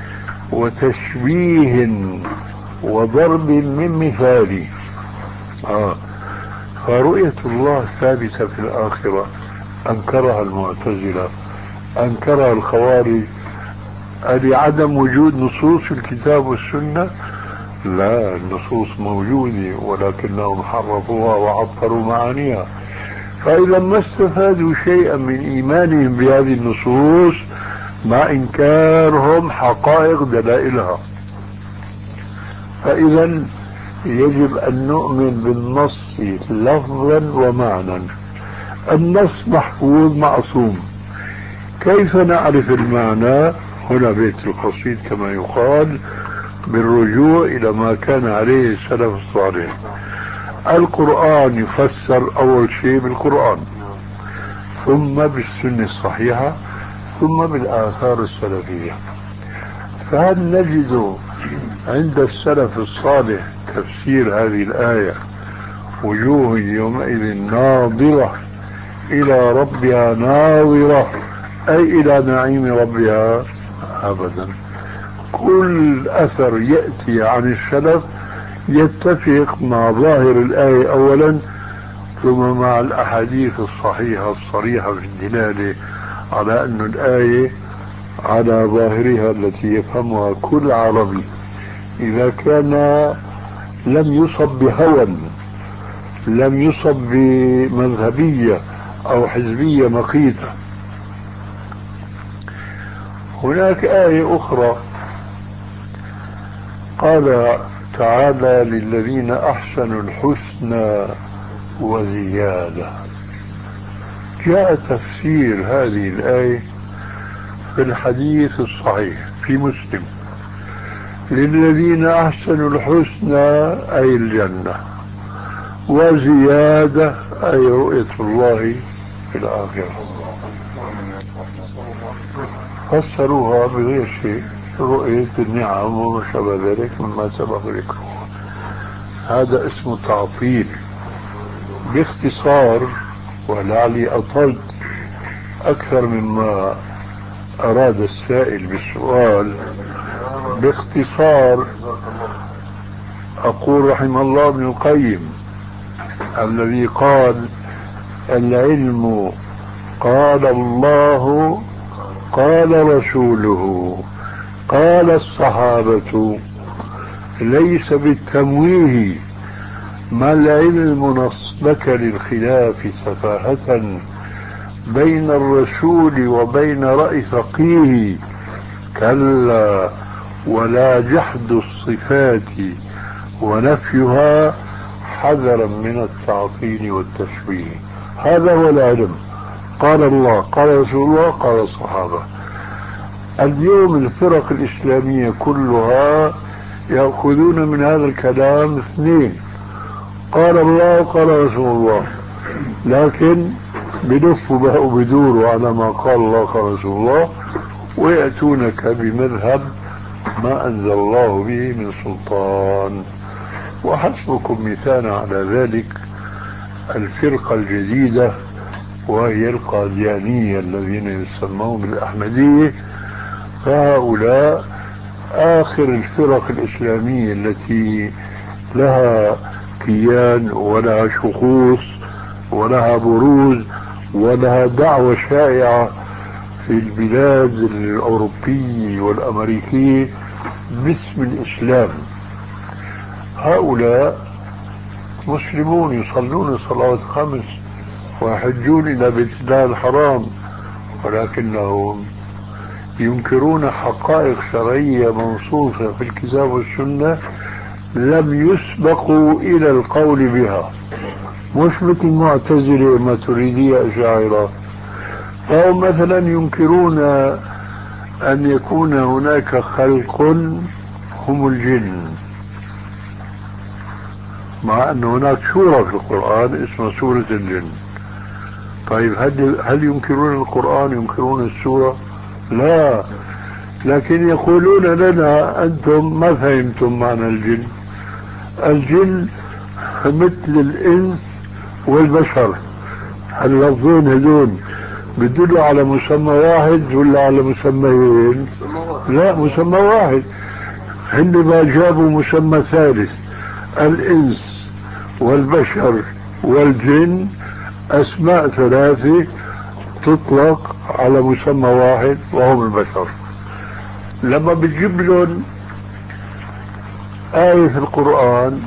وتشبيه وضرب من مثال. آه. فرؤية الله ثابتة في الآخرة، أنكرها المعتزلة، أنكرها الخوارج. لعدم وجود نصوص في الكتاب والسنة؟ لا، النصوص موجودة ولكنهم حرفوها وعطروا معانيها. فإذا ما استفادوا شيئا من إيمانهم بهذه النصوص مع إنكارهم حقائق دلائلها. فإذا يجب أن نؤمن بالنص لفظا ومعنى. النص محفوظ معصوم، كيف نعرف المعنى؟ هنا بيت القصيد كما يقال، بالرجوع إلى ما كان عليه السلف الصالح. القرآن يفسر أول شيء بالقرآن، ثم بالسنة الصحيحة، ثم بالآثار السلفية. فهل نجد عند السلف الصالح تفسير هذه الآية: وجوه يومئذ ناظرة إلى ربها ناظرة، أي إلى نعيم ربها؟ أبدا. كل أثر يأتي عن السلف يتفق مع ظاهر الآية أولا، ثم مع الأحاديث الصحيحة الصريحة في الدلالة على أن الآية على ظاهرها التي يفهمها كل عربي، إذا كان لم يصب بهوى، لم يصب بمذهبية أو حزبية مقيتة. هناك آية أخرى قال تعالى: للذين أحسنوا الحسنى وزيادة. جاء تفسير هذه الآية في الحديث الصحيح في مسلم: للذين أحسنوا الحسنى أي الجنة، وزيادة أي رؤية الله في الآخرة. فسروها بغير شيء، رؤية النعم وما شابه ذلك مما سبق ذكره. هذا اسمه تعطيل. باختصار، ولعلي أطلت أكثر مما أراد السائل بالسؤال، باختصار أقول رحم الله ابن القيم الذي قال: العلم قال الله قال رسوله قال الصحابة، ليس بالتمويه، ما العلم نصبك للخلاف سفاهة، بين الرسول وبين رأي فقيه، كلا، ولا جحد الصفات ونفيها حذرا من التعطيل والتشبيه. هذا هو العلم. قال الله، قال رسول الله، قال الصحابة. اليوم الفرق الإسلامية كلها يأخذون من هذا الكلام اثنين، قال الله وقال رسول الله، لكن بلفوا بقى وبدوروا على ما قال الله قال رسول الله، ويأتونك بمذهب ما أنزل الله به من سلطان. وحسبكم مثال على ذلك الفرقة الجديدة وهي القاديانية الذين يسمون بالأحمدية. فهؤلاء آخر الفرق الإسلامية التي لها كيان ولها شخوص ولها بروز ولها دعوة شائعة في البلاد الأوروبية والأمريكية باسم الإسلام. هؤلاء مسلمون يصلون صلوات خمس ويحجون إلى بيت الله الحرام، ولكنهم ينكرون حقائق شرعية منصوصة في الكتاب والسنة لم يسبقوا إلى القول بها، مش مثل المعتزلة الماتريدية أشاعرة. فهم مثلا ينكرون أن يكون هناك خلق هم الجن، مع أن هناك سورة في القرآن اسمها سورة الجن. طيب هل, هل ينكرون القرآن ينكرون السورة؟ لا، لكن يقولون لنا أنتم ما فهمتم معنى الجن. الجن مثل الإنس والبشر، اللفظين هذون بيدلوا على مسمى واحد ولا على مسميين؟ لا، مسمى واحد. عندما جابوا مسمى ثالث الإنس والبشر والجن، أسماء ثلاثة تطلق على مسمى واحد وهم البشر. لما بتجيب لهم آية في القرآن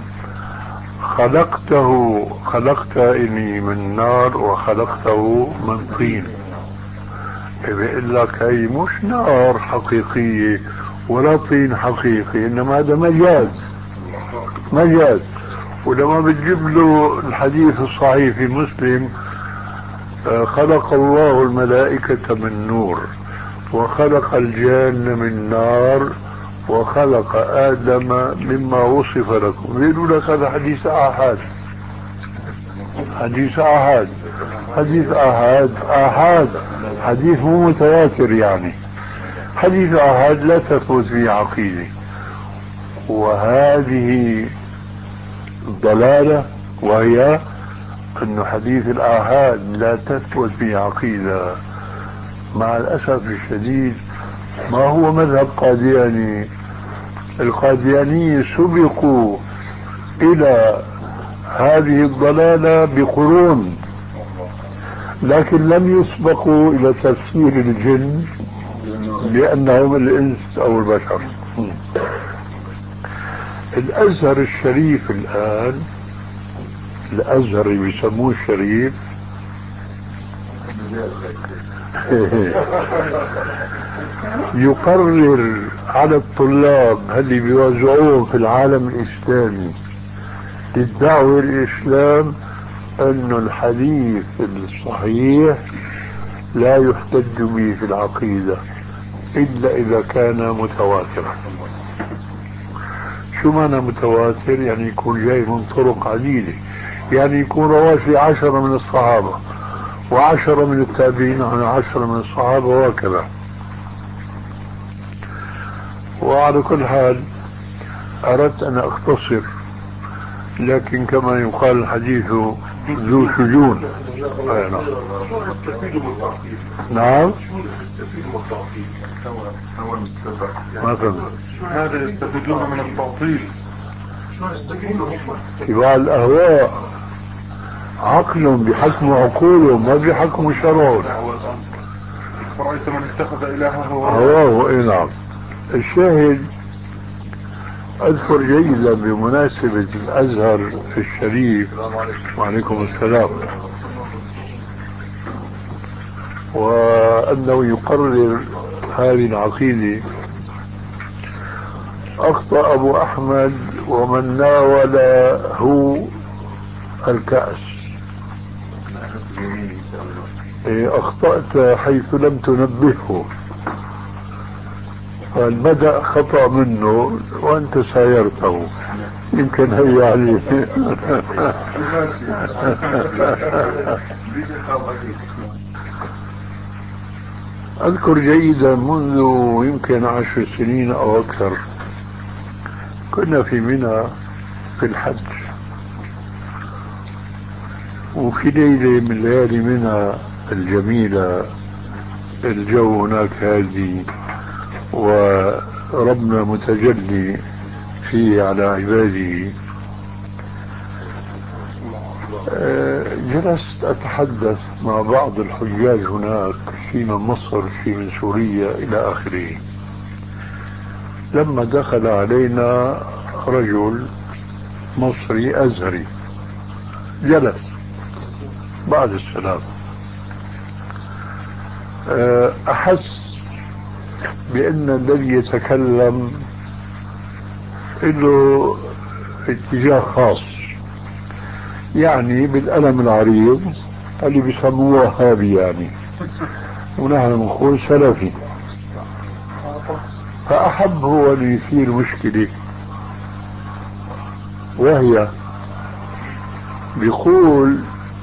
خلقته خلقتني من نار وخلقته من طين، بيقول لك هي مش نار حقيقية ولا طين حقيقي، إنما هذا مجاز مجاز. ولما بتجيب له الحديث الصحيح في مسلم خلق الله الملائكة من نور وخلق الجان من نار وخلق آدم مما وصف لكم، يقولوا لك هذا حديث آحاد. حديث آحاد حديث آحاد آحاد حديث مو متواتر، يعني حديث آحاد لا تثبت فيه عقيدة. وهذه ضلالة، وهي أن حديث الآحاد لا تثبت فيه عقيدة. مع الأسف الشديد ما هو مذهب قادياني. القاديانية سبقوا إلى هذه الضلالة بقرون، لكن لم يسبقوا إلى تفسير الجن لأنهم الإنس أو البشر. الأزهر الشريف الآن، الأزهر اللي بيسموه الشريف يقرر على الطلاب اللي بيوزعوهم في العالم الإسلامي للدعوة الإسلام أن الحديث الصحيح لا يحتج به في العقيدة إلا إذا كان متواترا. شو معنى متواتر؟ يعني يكون جاي من طرق عديدة، يعني يكون رواه عشرة من الصحابة وعشرة من التابعين عن عشرة من الصحابة وهكذا. وعلى كل حال أردت أن أختصر، لكن كما يقال الحديث ذو شجون. أي نعم. شو نستفيد من التعقيد؟ نعم. شو نستفيد من التعقيد؟ ما فهمت. شو هذا يستفيدون من التعطيل؟ شو يستفيدون هم؟ تبع الأهواء، عقلهم بحكم عقولهم ما بحكم شرعهم. فرأيت من اتخذ إلهه هواه. اي نعم. الشاهد اذكر جيدا بمناسبة الازهر الشريف، وعليكم السلام، وأنه يقرر هذه العقيدة. أخطأ أبو أحمد ومن ناوله الكأس. أخطأت حيث لم تنبهه، فالبدأ خطأ منه وأنت سايرته، يمكن هي عليه. أذكر جيدا منذ يمكن عشر سنين أو أكثر كنا في منى في الحج، وفي ليلة من ليالي منى الجميلة، الجو هناك هادي وربنا متجلي فيه على عباده. جلست أتحدث مع بعض الحجاج هناك، في من مصر في من سوريا إلى آخره. لما دخل علينا رجل مصري أزهري جلس بعد السلام، أحس بأن الذي يتكلم له اتجاه خاص، يعني بالقلم العريض اللي بيسموه وهابي يعني، ونحن نقول سلفي. فأحب هو أن يثير مشكلة، وهي بيقول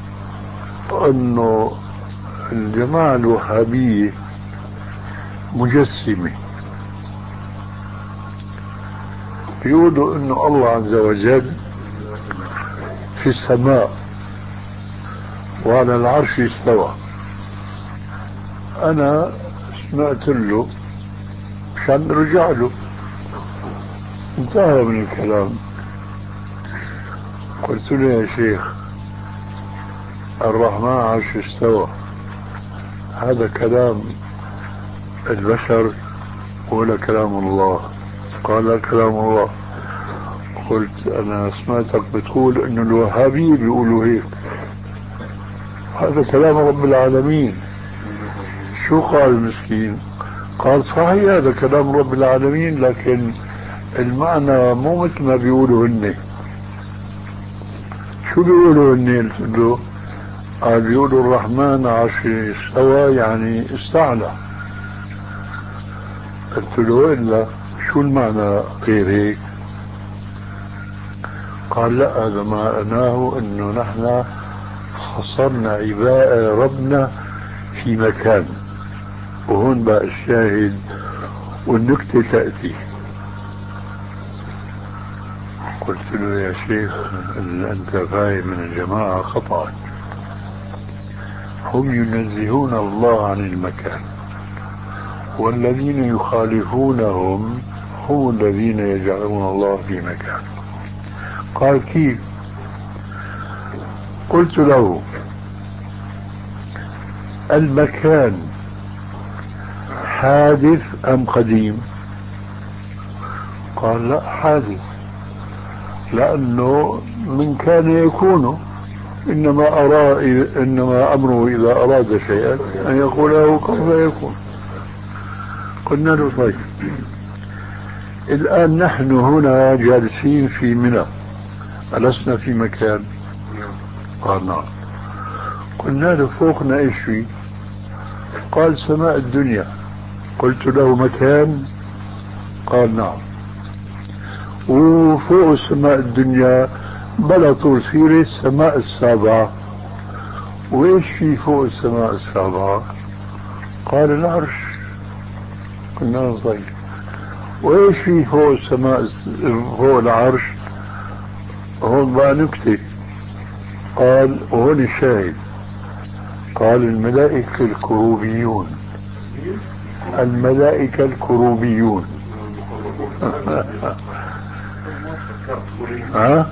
أنه الجماعة الوهابية مجسمة، بيقولوا أنه الله عز وجل في السماء وعلى العرش استوى. أنا سمعت له عشان رجع له، انتهى من الكلام. قلت له يا شيخ الرحمن عرش استوى، هذا كلام البشر ولا كلام الله؟ قال كلام الله. قلت أنا سمعتك بتقول إنه الوهابية بيقولوا هيك، هذا كلام رب العالمين. شو قال المسكين؟ قال صحيح هذا كلام رب العالمين، لكن المعنى مو مثل ما بيقولوا هن. شو بيقولوا هن؟ قلت له قال بيقولوا الرحمن عرش استوى يعني استعلى. قلت له إلا شو المعنى غير هيك؟ قال لا، هذا معناه انه نحن حصرنا عباء ربنا في مكان، وهون بقى الشاهد والنكتة تأتي. قلت له يا شيخ اللي انت فاهم من الجماعة خطأ، هم ينزهون الله عن المكان، والذين يخالفونهم هم الذين يجعلون الله في مكان. قال كيف؟ قلت له المكان حادث أم قديم؟ قال لا حادث، لأنه من كان يكون، إنما أرى إنما أمره إذا أراد شيئا أن يقول له كن فيكون. قلنا له طيب الآن نحن هنا جالسين في منى، ألسنا في مكان؟ قال نعم. قلنا له فوقنا ايش في؟ قال سماء الدنيا. قلت له مكان؟ قال نعم. وفوق السماء الدنيا بلا طول سيرة السماء السابعة. وايش في فوق السماء السابعة؟ قال العرش. قلنا له طيب وايش في فوق السماء فوق العرش؟ هون بقى نكتة. قال وهون الشاهد، قال الملائكة الكروبيون. الملائكة الكروبيون. ها؟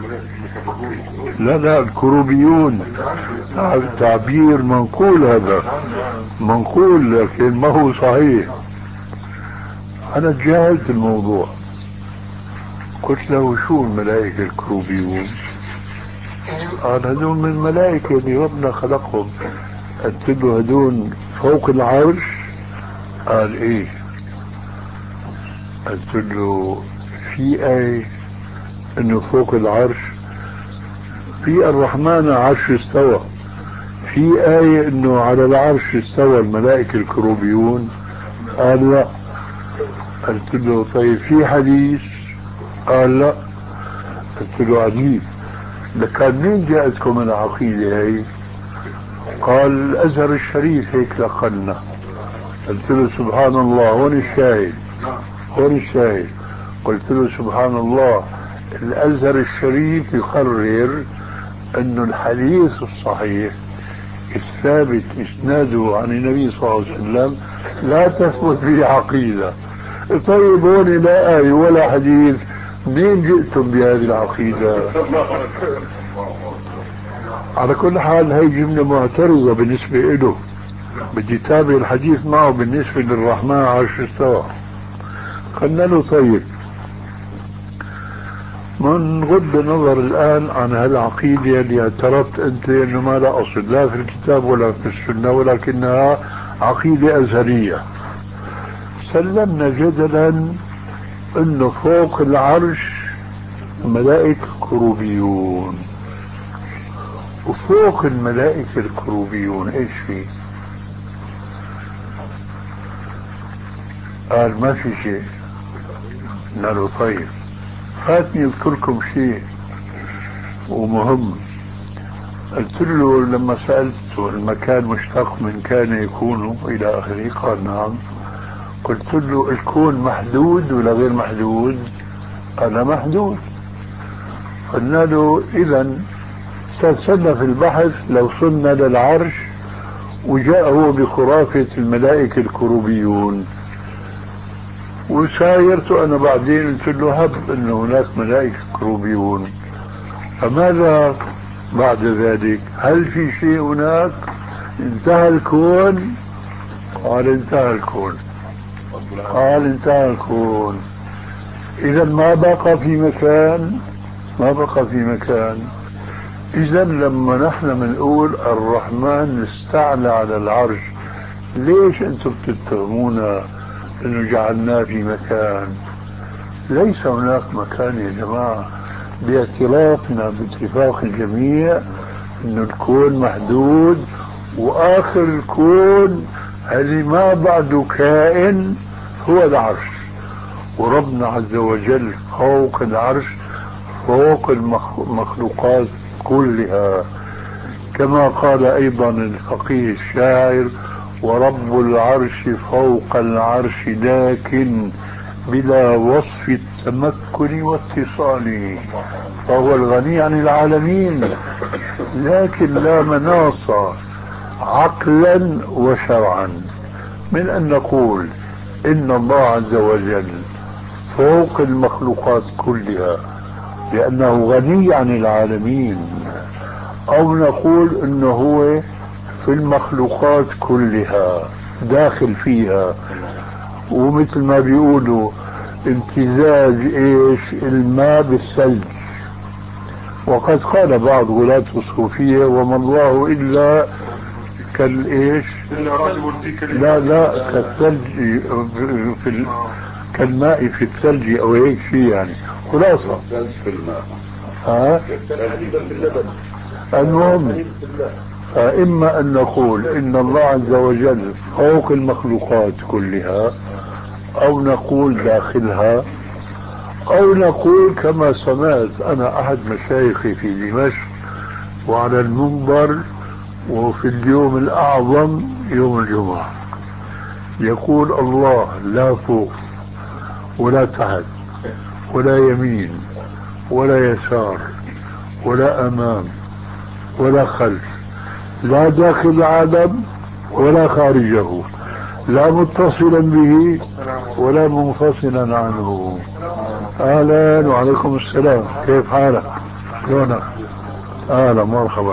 لا لا الكروبيون تعبير منقول، هذا منقول لكن ما هو صحيح. أنا تجاهلت الموضوع. قلت له شو الملائكة الكروبيون؟ قال هذول من الملائكة اللي ربنا خلقهم قلت له هدول فوق العرش؟ قال ايه. قلت له في آية انه فوق العرش؟ في الرحمن عرش استوى. في آية انه على العرش استوى الملائكة الكروبيون؟ قال لا. قلت له طيب في حديث؟ قال لا. قلت له عجيب، لكان مين جاءتكم العقيدة هي؟ قال الازهر الشريف هيك لقنا. قلت له سبحان الله، هون الشاهد، هون الشاهد. قلت له سبحان الله، الازهر الشريف يقرر انه الحديث الصحيح الثابت اسناده عن النبي صلى الله عليه وسلم لا تثبت به عقيدة. طيب هون لا آية ولا حديث، منين جئتم بهذه العقيدة؟ على كل حال هي جملة معترضة بالنسبة له، بدي تابع الحديث معه بالنسبة للرحمن عرش استوى. قلنا له طيب من غض النظر الآن عن هالعقيدة اللي اعترفت أنت أنه ما لا أصل لا في الكتاب ولا في السنة ولكنها عقيدة أزهرية، سلمنا جدلا أنه فوق العرش ملائكة كروبيون، وفوق الملائكة الكروبيون ايش في؟ قال ما في شيء. قلنا له طيب فاتني اذكركم شيء ومهم. قلت له لما سألته المكان مشتق من كان يكون الى اخره، قال نعم. قلت له الكون محدود ولا غير محدود؟ قال محدود. قلنا له اذا استرسلنا في البحث لو صلنا للعرش وجاء هو بخرافة الملائكة الكروبيون، وسايرت انا بعدين قلت له هب انه هناك ملائكة كروبيون، فماذا بعد ذلك؟ هل في شيء هناك؟ انتهى الكون؟ قال انتهى الكون. قال انتهى الكون. اذا ما بقى في مكان، ما بقى في مكان. اذا لما نحن بنقول الرحمن استعلى على العرش، ليش انتم بتتهمونا انه جعلناه في مكان؟ ليس هناك مكان يا جماعة، باعترافنا باتفاق الجميع انه الكون محدود، واخر الكون اللي ما بعده كائن هو العرش، وربنا عز وجل فوق العرش، فوق المخلوقات كلها، كما قال ايضا الفقيه الشاعر: ورب العرش فوق العرش لكن بلا وصف التمكن واتصال، فهو الغني عن العالمين لكن لا مناص عقلا وشرعا من ان نقول ان الله عز وجل فوق المخلوقات كلها لانه غني عن العالمين، او نقول انه هو في المخلوقات كلها داخل فيها، ومثل ما بيقولوا امتزاج ايش الماء بالثلج. وقد قال بعض غلاة الصوفية: وما الله الا كالايش؟ لا لا كالثلج في ال... كالماء في الثلج او هيك شيء يعني، خلاصة الثلج في الماء. ها؟ المهم، فإما أن نقول إن الله عز وجل فوق المخلوقات كلها، أو نقول داخلها، أو نقول كما سمعت أنا أحد مشايخي في دمشق وعلى المنبر وفي اليوم الأعظم يوم الجمعة يقول: الله لا فوق ولا تحت ولا يمين ولا يسار ولا أمام ولا خلف، لا داخل العالم ولا خارجه، لا متصلا به ولا منفصلا عنه. اهلا وعليكم السلام، كيف حالك؟ شلونك؟ اهلا مرحبا.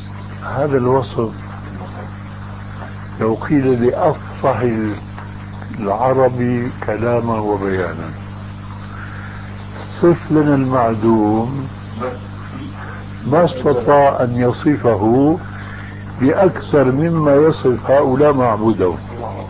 هذا الوصف لو قيل لأفصح العربي كلاما وبيانا. صف لنا المعدوم، ما استطاع أن يصفه بأكثر مما يصف هؤلاء معبودهم.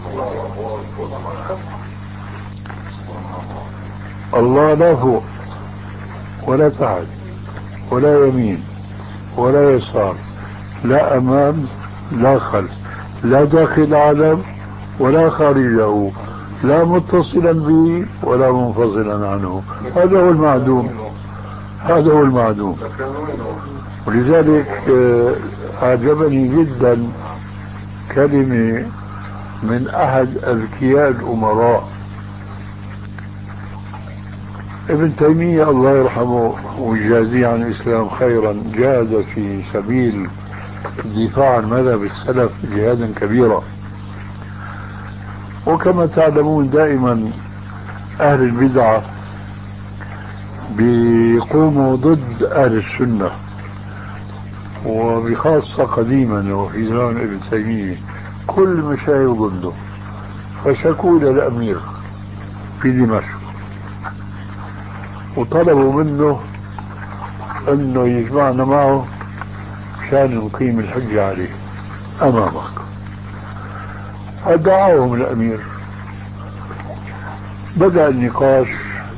الله لا فوق ولا تحت ولا يمين ولا يسار، لا أمام لا خلف، لا داخل العالم ولا خارجه، لا متصلا به ولا منفصلا عنه. هذا هو المعدوم، هذا هو المعدوم. ولذلك أعجبني جدا كلمة من أحد أذكياء الأمراء ابن تيمية الله يرحمه ويجازيه عن الإسلام خيرا، جاهد في سبيل الدفاع عن مذهب السلف جهادا كبيرا. وكما تعلمون دائما أهل البدعة بيقوموا ضد أهل السنة، وبخاصة قديما وفي زمان ابن تيمية كل مشايخ ضده، فشكوا إلى الأمير في دمشق وطلبوا منه أنه يجمعنا معه مشان نقيم الحجة عليه أمامك. فدعاهم الأمير، بدأ النقاش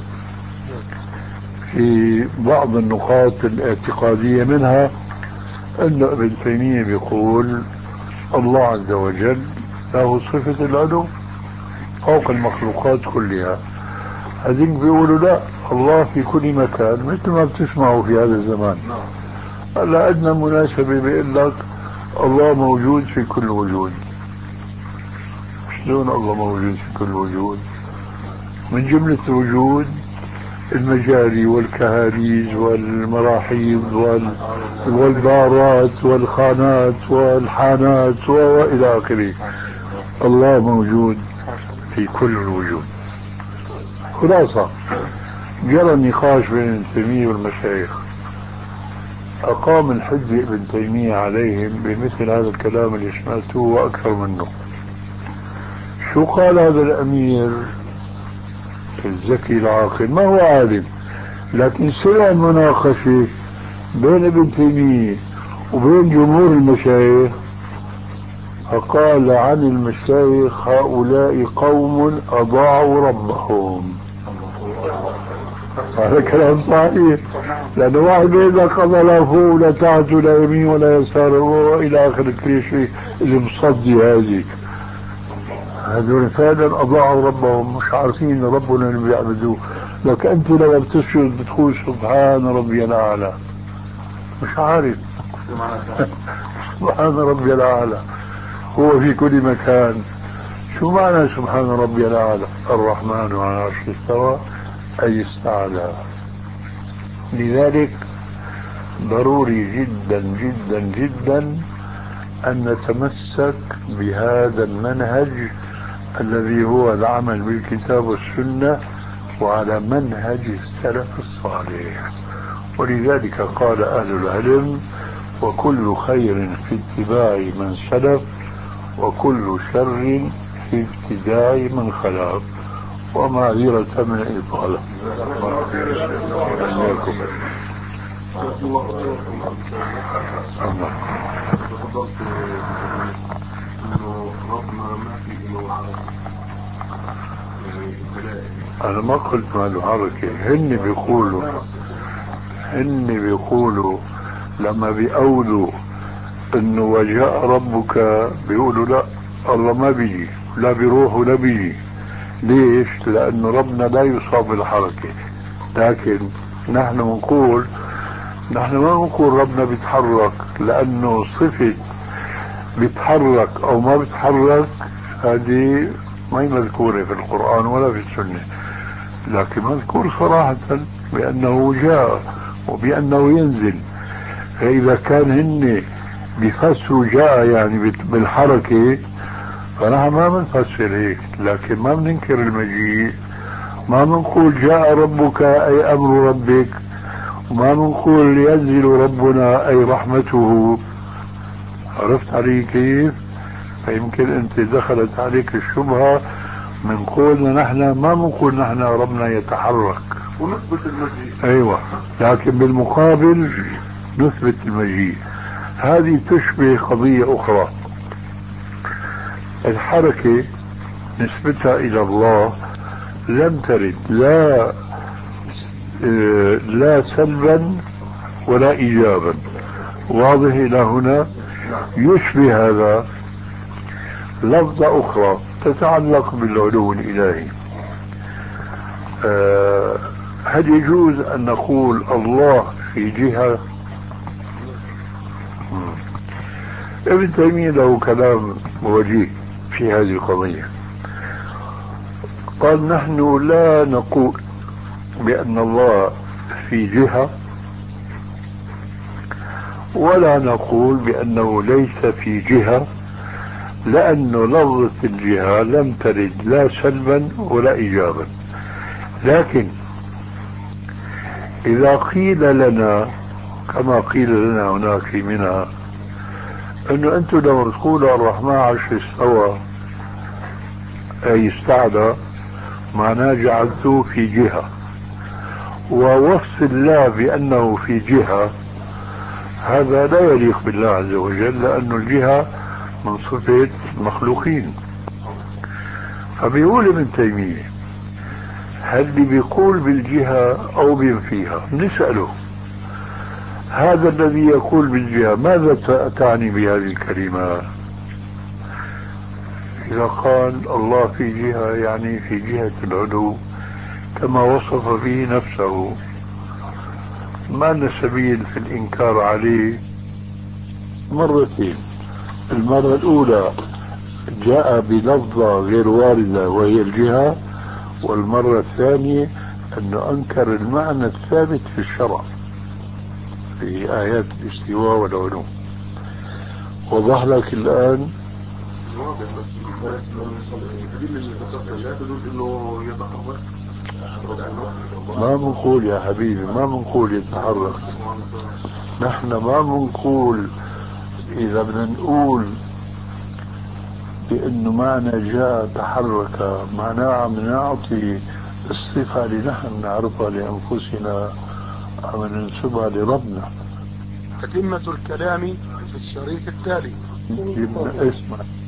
في بعض النقاط الاعتقادية، منها أن ابن تيمية بيقول الله عز وجل له صفة العلو فوق المخلوقات كلها. هذين بيقولوا لا، الله في كل مكان مثل ما بتسمعوا في هذا الزمان. هلا أدنى مناسبة بيقول لك الله موجود في كل وجود. شلون الله موجود في كل وجود؟ من جملة الوجود المجاري والكهاليز والمراحيض والبارات والخانات والحانات وإلى آخره. الله موجود في كل الوجود. خلاصة جرى النقاش بين ابن تيمية والمشايخ، أقام الحجة ابن تيمية عليهم بمثل هذا الكلام اللي سمعتوه وأكثر منه. شو قال هذا الأمير الذكي العاقل؟ ما هو عالم، لكن سمع المناقشة بين ابن تيمية وبين جمهور المشايخ، فقال عن المشايخ هؤلاء قوم أضاعوا ربهم. هذا كلام صحيح، لأن واحد يقول لك الله لا فوق ولا تحت ولا يمين ولا يسار وإلى آخر الكليشيه اللي مصدي هذه. هذول فعلا أضاعوا ربهم، مش عارفين ربنا اللي بيعبدوه. لك أنت لما بتسجد بتقول سبحان ربي الأعلى، مش عارف سبحان ربي الأعلى هو في كل مكان. شو معنى سبحان ربي الأعلى؟ الرحمن على العرش استوى أي استعلى. لذلك ضروري جدا جدا جدا أن نتمسك بهذا المنهج الذي هو العمل بالكتاب والسنة وعلى منهج السلف الصالح. ولذلك قال أهل العلم وكل خير في اتباع من سلف وكل شر في ابتداع من خلف. ومعذرة من الإطالة. أنا ما قلت ما له حركة، هن بيقولوا هن بيقولوا لما بيقولوا إنه وجاء ربك بيقولوا لا، الله ما بيجي لا بيروح ولا بيجي. ليش؟ لأنه ربنا لا يصاب بالحركة. لكن نحن نقول نحن ما نقول ربنا بيتحرك، لأنه صفة بيتحرك أو ما بيتحرك هذه ما هي مذكورة في القرآن ولا في السنة، لكن مذكور صراحة بأنه جاء وبأنه ينزل. فإذا كان هن بيفسروا جاء يعني بالحركة، فنحن ما بنفسر هيك، لكن ما بننكر المجيء. ما بنقول جاء ربك أي أمر ربك، وما بنقول ينزل ربنا أي رحمته. عرفت علي كيف؟ فيمكن أنت دخلت عليك الشبهة من قولنا نحن ما بنقول نحن ربنا يتحرك ونثبت المجيء. ايوه، لكن بالمقابل نثبت المجيء. هذه تشبه قضية اخرى. الحركة نسبتها الى الله لم ترد لا لا سلبا ولا ايجابا. واضح الى هنا؟ يشبه هذا لفظة اخرى تتعلق بالعلو الالهي. أه هل يجوز ان نقول الله في جهة؟ ابن تيمية له كلام وجيه في هذه القضية. قال نحن لا نقول بأن الله في جهة، ولا نقول بأنه ليس في جهة، لأن لفظة الجهة لم ترد لا سلبا ولا إيجابا. لكن إذا قيل لنا كما قيل لنا هناك في منى أنه أنتم لما تقولوا الرحمن عرش استوى أي استعلى، معناه جعلتوه في جهة، ووصف الله بأنه في جهة هذا لا يليق بالله عز وجل، لأن الجهة من صفة المخلوقين. فبيقول ابن تيمية هل اللي بيقول بالجهة أو بينفيها نسأله هذا الذي يقول بالجهة ماذا تعني بهذه الكلمة؟ إذا قال الله في جهة يعني في جهة العلو كما وصف به نفسه، ما لنا سبيل في الإنكار عليه مرتين. المرة الأولى جاء بلفظة غير واردة وهي الجهة، والمرة الثانية أنه أنكر المعنى الثابت في الشرع في آيات الاستواء والعلو. وضح لك الآن؟ ما بنقول يا حبيبي، ما بنقول يتحرك. نحن ما بنقول، إذا بدنا نقول بأنه معنى جاء تحرك معناه عم نعطي الصفة اللي نحن نعرفها لأنفسنا عم ننسبها لربنا. تتمة الكلام في الشريط التالي. اسمع